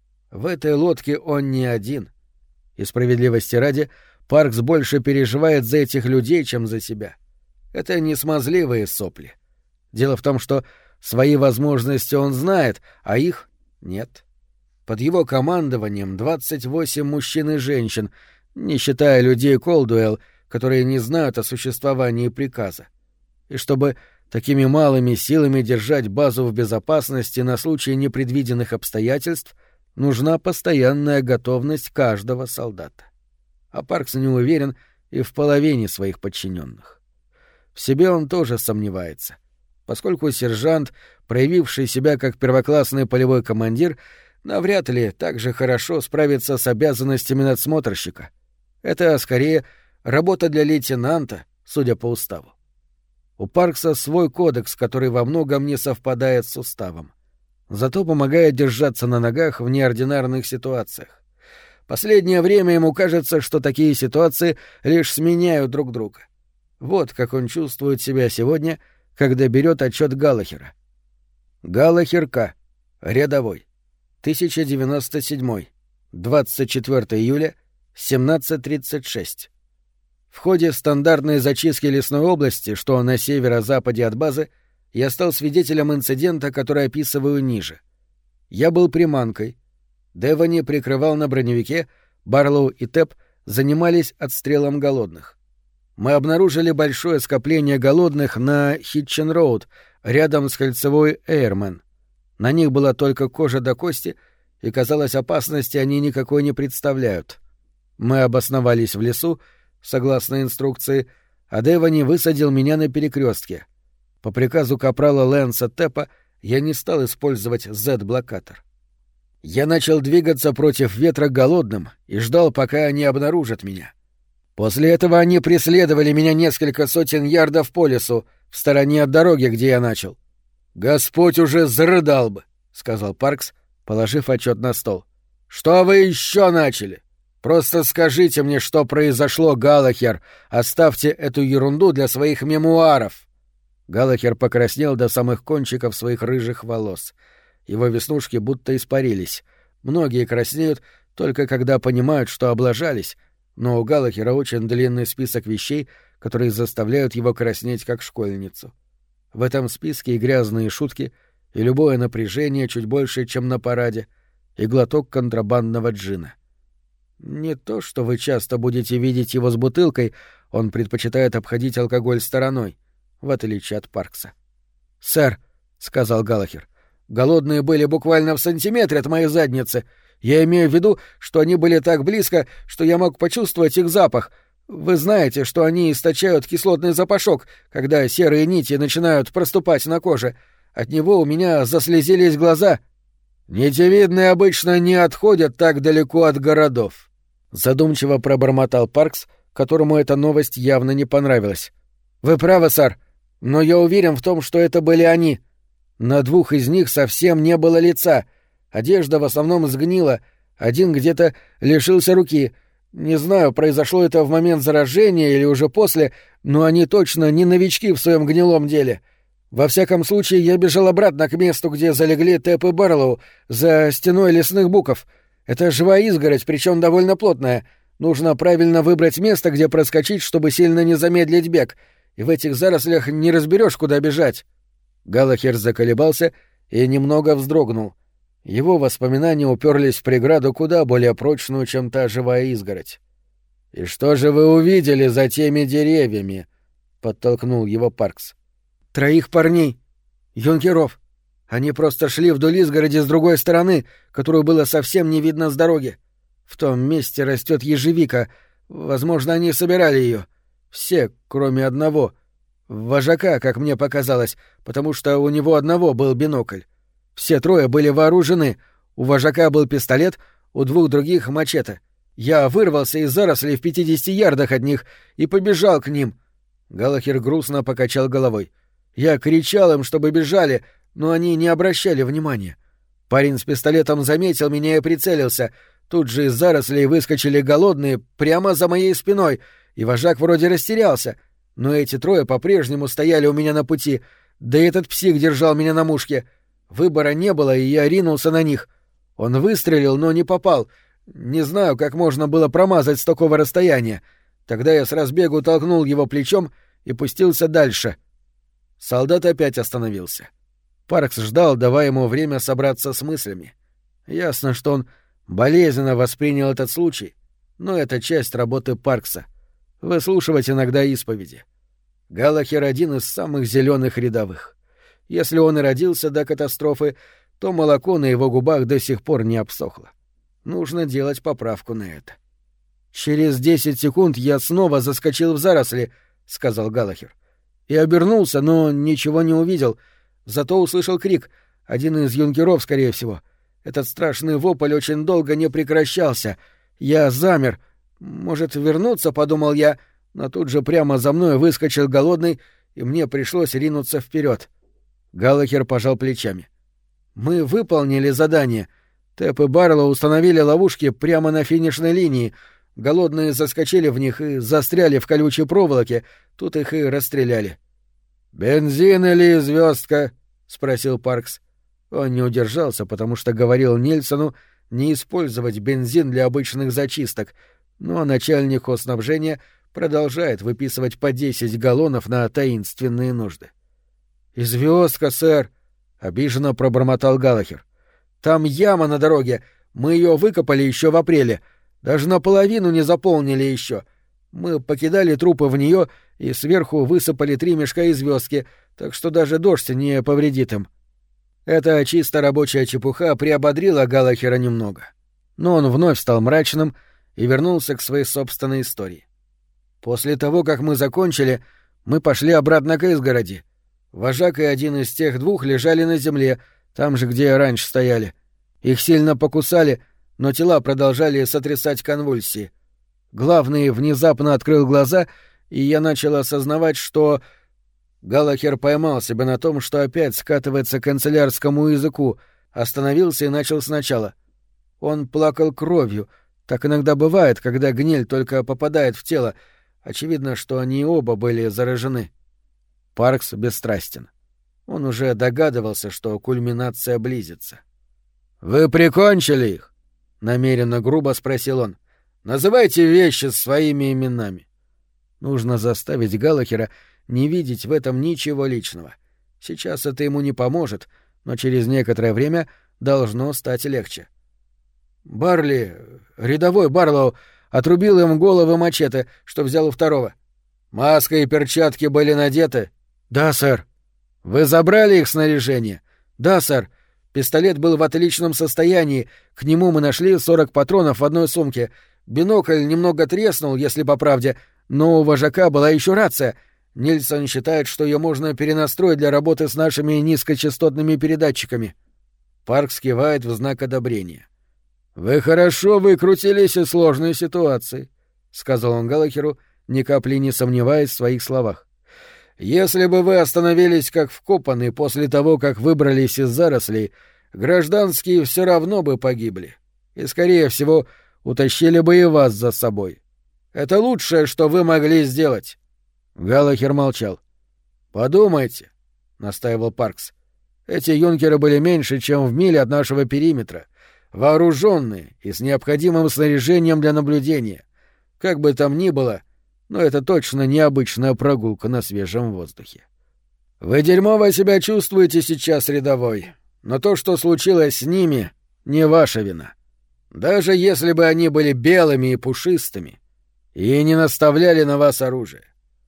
В этой лодке он не один. И справедливости ради, Паркс больше переживает за этих людей, чем за себя. Это не смазливые сопли. Дело в том, что свои возможности он знает, а их нет. Под его командованием 28 мужчин и женщин, не считая людей Колдуэлл, которые не знают о существовании приказа. И чтобы такими малыми силами держать базу в безопасности на случай непредвиденных обстоятельств, нужна постоянная готовность каждого солдата. А Паркс не уверен и в половине своих подчиненных. В себе он тоже сомневается, поскольку сержант, проявивший себя как первоклассный полевой командир, навряд ли так же хорошо справится с обязанностями надсмотрщика. Это, скорее, работа для лейтенанта, судя по уставу. У Паркса свой кодекс, который во многом не совпадает с уставом. Зато помогает держаться на ногах в неординарных ситуациях. Последнее время ему кажется, что такие ситуации лишь сменяют друг друга. Вот как он чувствует себя сегодня, когда берет отчет Галлахера. Галлахер К. Рядовой. 1097. 24 июля, 17:36. В ходе стандартной зачистки лесной области, что на северо-западе от базы, я стал свидетелем инцидента, который описываю ниже. Я был приманкой. Девани прикрывал на броневике, Барлоу и Тэп занимались отстрелом голодных. Мы обнаружили большое скопление голодных на Хитчен-Роуд, рядом с кольцевой Эйрмен. На них была только кожа до кости, и, казалось, опасности они никакой не представляют. Мы обосновались в лесу, согласно инструкции, а Девани высадил меня на перекрестке. По приказу капрала Лэнса Тэпа я не стал использовать Z-блокатор. Я начал двигаться против ветра голодным и ждал, пока они обнаружат меня. После этого они преследовали меня несколько сотен ярдов по лесу, в стороне от дороги, где я начал. «Господь уже зарыдал бы», — сказал Паркс, положив отчет на стол. «Что вы еще начали? Просто скажите мне, что произошло, Галлахер. Оставьте эту ерунду для своих мемуаров». Галлахер покраснел до самых кончиков своих рыжих волос. Его веснушки будто испарились. Многие краснеют только когда понимают, что облажались, но у Галлахера очень длинный список вещей, которые заставляют его краснеть как школьницу. В этом списке и грязные шутки, и любое напряжение чуть больше, чем на параде, и глоток контрабандного джина. Не то, что вы часто будете видеть его с бутылкой, он предпочитает обходить алкоголь стороной, в отличие от Паркса. «Сэр», — сказал Галлахер, — «голодные были буквально в сантиметре от моей задницы. Я имею в виду, что они были так близко, что я мог почувствовать их запах. Вы знаете, что они источают кислотный запашок, когда серые нити начинают проступать на коже. От него у меня заслезились глаза». «Нитевидные обычно не отходят так далеко от городов», — задумчиво пробормотал Паркс, которому эта новость явно не понравилась. «Вы правы, сэр, но я уверен в том, что это были они. На двух из них совсем не было лица. Одежда в основном сгнила, один где-то лишился руки. Не знаю, произошло это в момент заражения или уже после, но они точно не новички в своем гнилом деле. Во всяком случае, я бежал обратно к месту, где залегли Тэп и Барлоу, за стеной лесных буков. Это живая изгородь, причем довольно плотная. Нужно правильно выбрать место, где проскочить, чтобы сильно не замедлить бег, и в этих зарослях не разберешь, куда бежать». Галлахер заколебался и немного вздрогнул. Его воспоминания уперлись в преграду куда более прочную, чем та живая изгородь. «И что же вы увидели за теми деревьями?» — подтолкнул его Паркс. «Троих парней. Юнкеров. Они просто шли вдоль изгороди с другой стороны, которую было совсем не видно с дороги. В том месте растет ежевика. Возможно, они собирали ее. Все, кроме одного. Вожака, как мне показалось, потому что у него одного был бинокль. Все трое были вооружены. У вожака был пистолет, у двух других — мачете. Я вырвался из зарослей в 50 ярдах от них и побежал к ним». Галлахер грустно покачал головой. «Я кричал им, чтобы бежали, но они не обращали внимания. Парень с пистолетом заметил меня и прицелился. Тут же из зарослей выскочили голодные прямо за моей спиной, и вожак вроде растерялся. Но эти трое по-прежнему стояли у меня на пути, да и этот псих держал меня на мушке. Выбора не было, и я ринулся на них. Он выстрелил, но не попал. Не знаю, как можно было промазать с такого расстояния. Тогда я с разбегу толкнул его плечом и пустился дальше». Солдат опять остановился. Паркс ждал, давая ему время собраться с мыслями. Ясно, что он болезненно воспринял этот случай, но это часть работы Паркса — выслушивать иногда исповеди. Галлахер — один из самых зеленых рядовых. Если он и родился до катастрофы, то молоко на его губах до сих пор не обсохло. Нужно делать поправку на это. «Через 10 секунд я снова заскочил в заросли», — сказал Галлахер. И обернулся, но ничего не увидел. Зато услышал крик. Один из юнкеров, скорее всего. Этот страшный вопль очень долго не прекращался. Я замер. Может, вернуться, подумал я, но тут же прямо за мной выскочил голодный, и мне пришлось ринуться вперед. Галлахер пожал плечами. «Мы выполнили задание. Тэп и Барлоу установили ловушки прямо на финишной линии. Голодные заскочили в них и застряли в колючей проволоке. Тут их и расстреляли». «Бензин или звездка?» — спросил Паркс. Он не удержался, потому что говорил Нильсону не использовать бензин для обычных зачисток, но начальник хозснабжения продолжает выписывать по 10 галлонов на таинственные нужды. «И звездка, сэр!» — обиженно пробормотал Галлахер. «Там яма на дороге. Мы ее выкопали еще в апреле. Даже наполовину не заполнили еще. Мы покидали трупы в нее и сверху высыпали 3 мешка и звездки, так что даже дождь не повредит им». Эта чисто рабочая чепуха приободрила Галлахера немного. Но он вновь стал мрачным и вернулся к своей собственной истории. «После того, как мы закончили, мы пошли обратно к изгороди. Вожак и один из тех двух лежали на земле, там же, где раньше стояли. Их сильно покусали, но тела продолжали сотрясать конвульсии. Главный внезапно открыл глаза, и я начал осознавать, что...» Галлахер поймал себя на том, что опять скатывается к канцелярскому языку, остановился и начал сначала. Он плакал кровью, Так иногда бывает, когда гниль только попадает в тело. Очевидно, что они оба были заражены. Паркс бесстрастен. Он уже догадывался, что кульминация близится. «Вы прикончили их?» — намеренно грубо спросил он. «Называйте вещи своими именами». Нужно заставить Галлахера не видеть в этом ничего личного. Сейчас это ему не поможет, но через некоторое время должно стать легче. Барли, рядовой Барлоу, отрубил им головы мачете, что взял у второго. Маска и перчатки были надеты? Да, сэр. Вы забрали их снаряжение? Да, сэр. Пистолет был в отличном состоянии, к нему мы нашли 40 патронов в одной сумке. Бинокль немного треснул, если по правде, но у вожака была еще рация. Нильсон считает, что ее можно перенастроить для работы с нашими низкочастотными передатчиками. Паркс кивает в знак одобрения. «Вы хорошо выкрутились из сложной ситуации», — сказал он Галлахеру, ни капли не сомневаясь в своих словах. «Если бы вы остановились как вкопанный после того, как выбрались из зарослей, гражданские все равно бы погибли. И, скорее всего, утащили бы и вас за собой. Это лучшее, что вы могли сделать». Галлахер молчал. «Подумайте», — настаивал Паркс. «Эти юнкеры были меньше, чем в миле от нашего периметра, вооруженные и с необходимым снаряжением для наблюдения. Как бы там ни было, но это точно необычная прогулка на свежем воздухе. Вы дерьмово себя чувствуете сейчас, рядовой, но то, что случилось с ними, не ваша вина. Даже если бы они были белыми и пушистыми и не наставляли на вас оружие.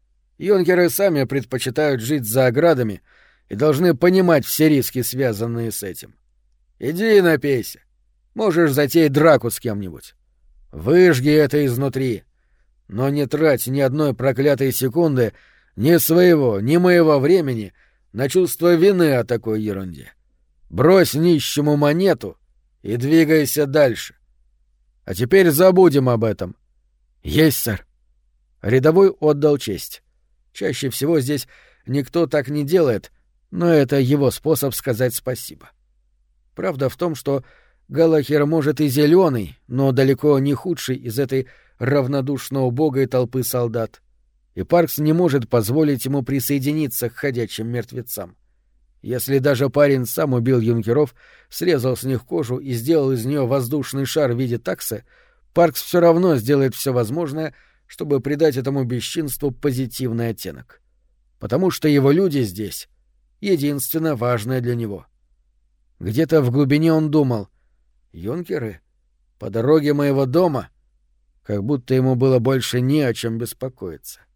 Юнкеры сами предпочитают жить за оградами и должны понимать все риски, связанные с этим. Иди и напейся. Можешь затеять драку с кем-нибудь. Выжги это изнутри. Но не трать ни одной проклятой секунды ни своего, ни моего времени на чувство вины о такой ерунде. Брось нищему монету и двигайся дальше. А теперь забудем об этом. Есть, сэр. Рядовой отдал честь. Чаще всего здесь никто так не делает, но это его способ сказать спасибо. Правда в том, что Галлахер, может, и зеленый, но далеко не худший из этой равнодушно убогой толпы солдат. И Паркс не может позволить ему присоединиться к ходячим мертвецам. Если даже парень сам убил юнкеров, срезал с них кожу и сделал из нее воздушный шар в виде таксы, Паркс все равно сделает все возможное, чтобы придать этому бесчинству позитивный оттенок. Потому что его люди здесь — единственно важное для него. Где-то в глубине он думал: «Юнкеры? По дороге моего дома?» Как будто ему было больше не о чем беспокоиться.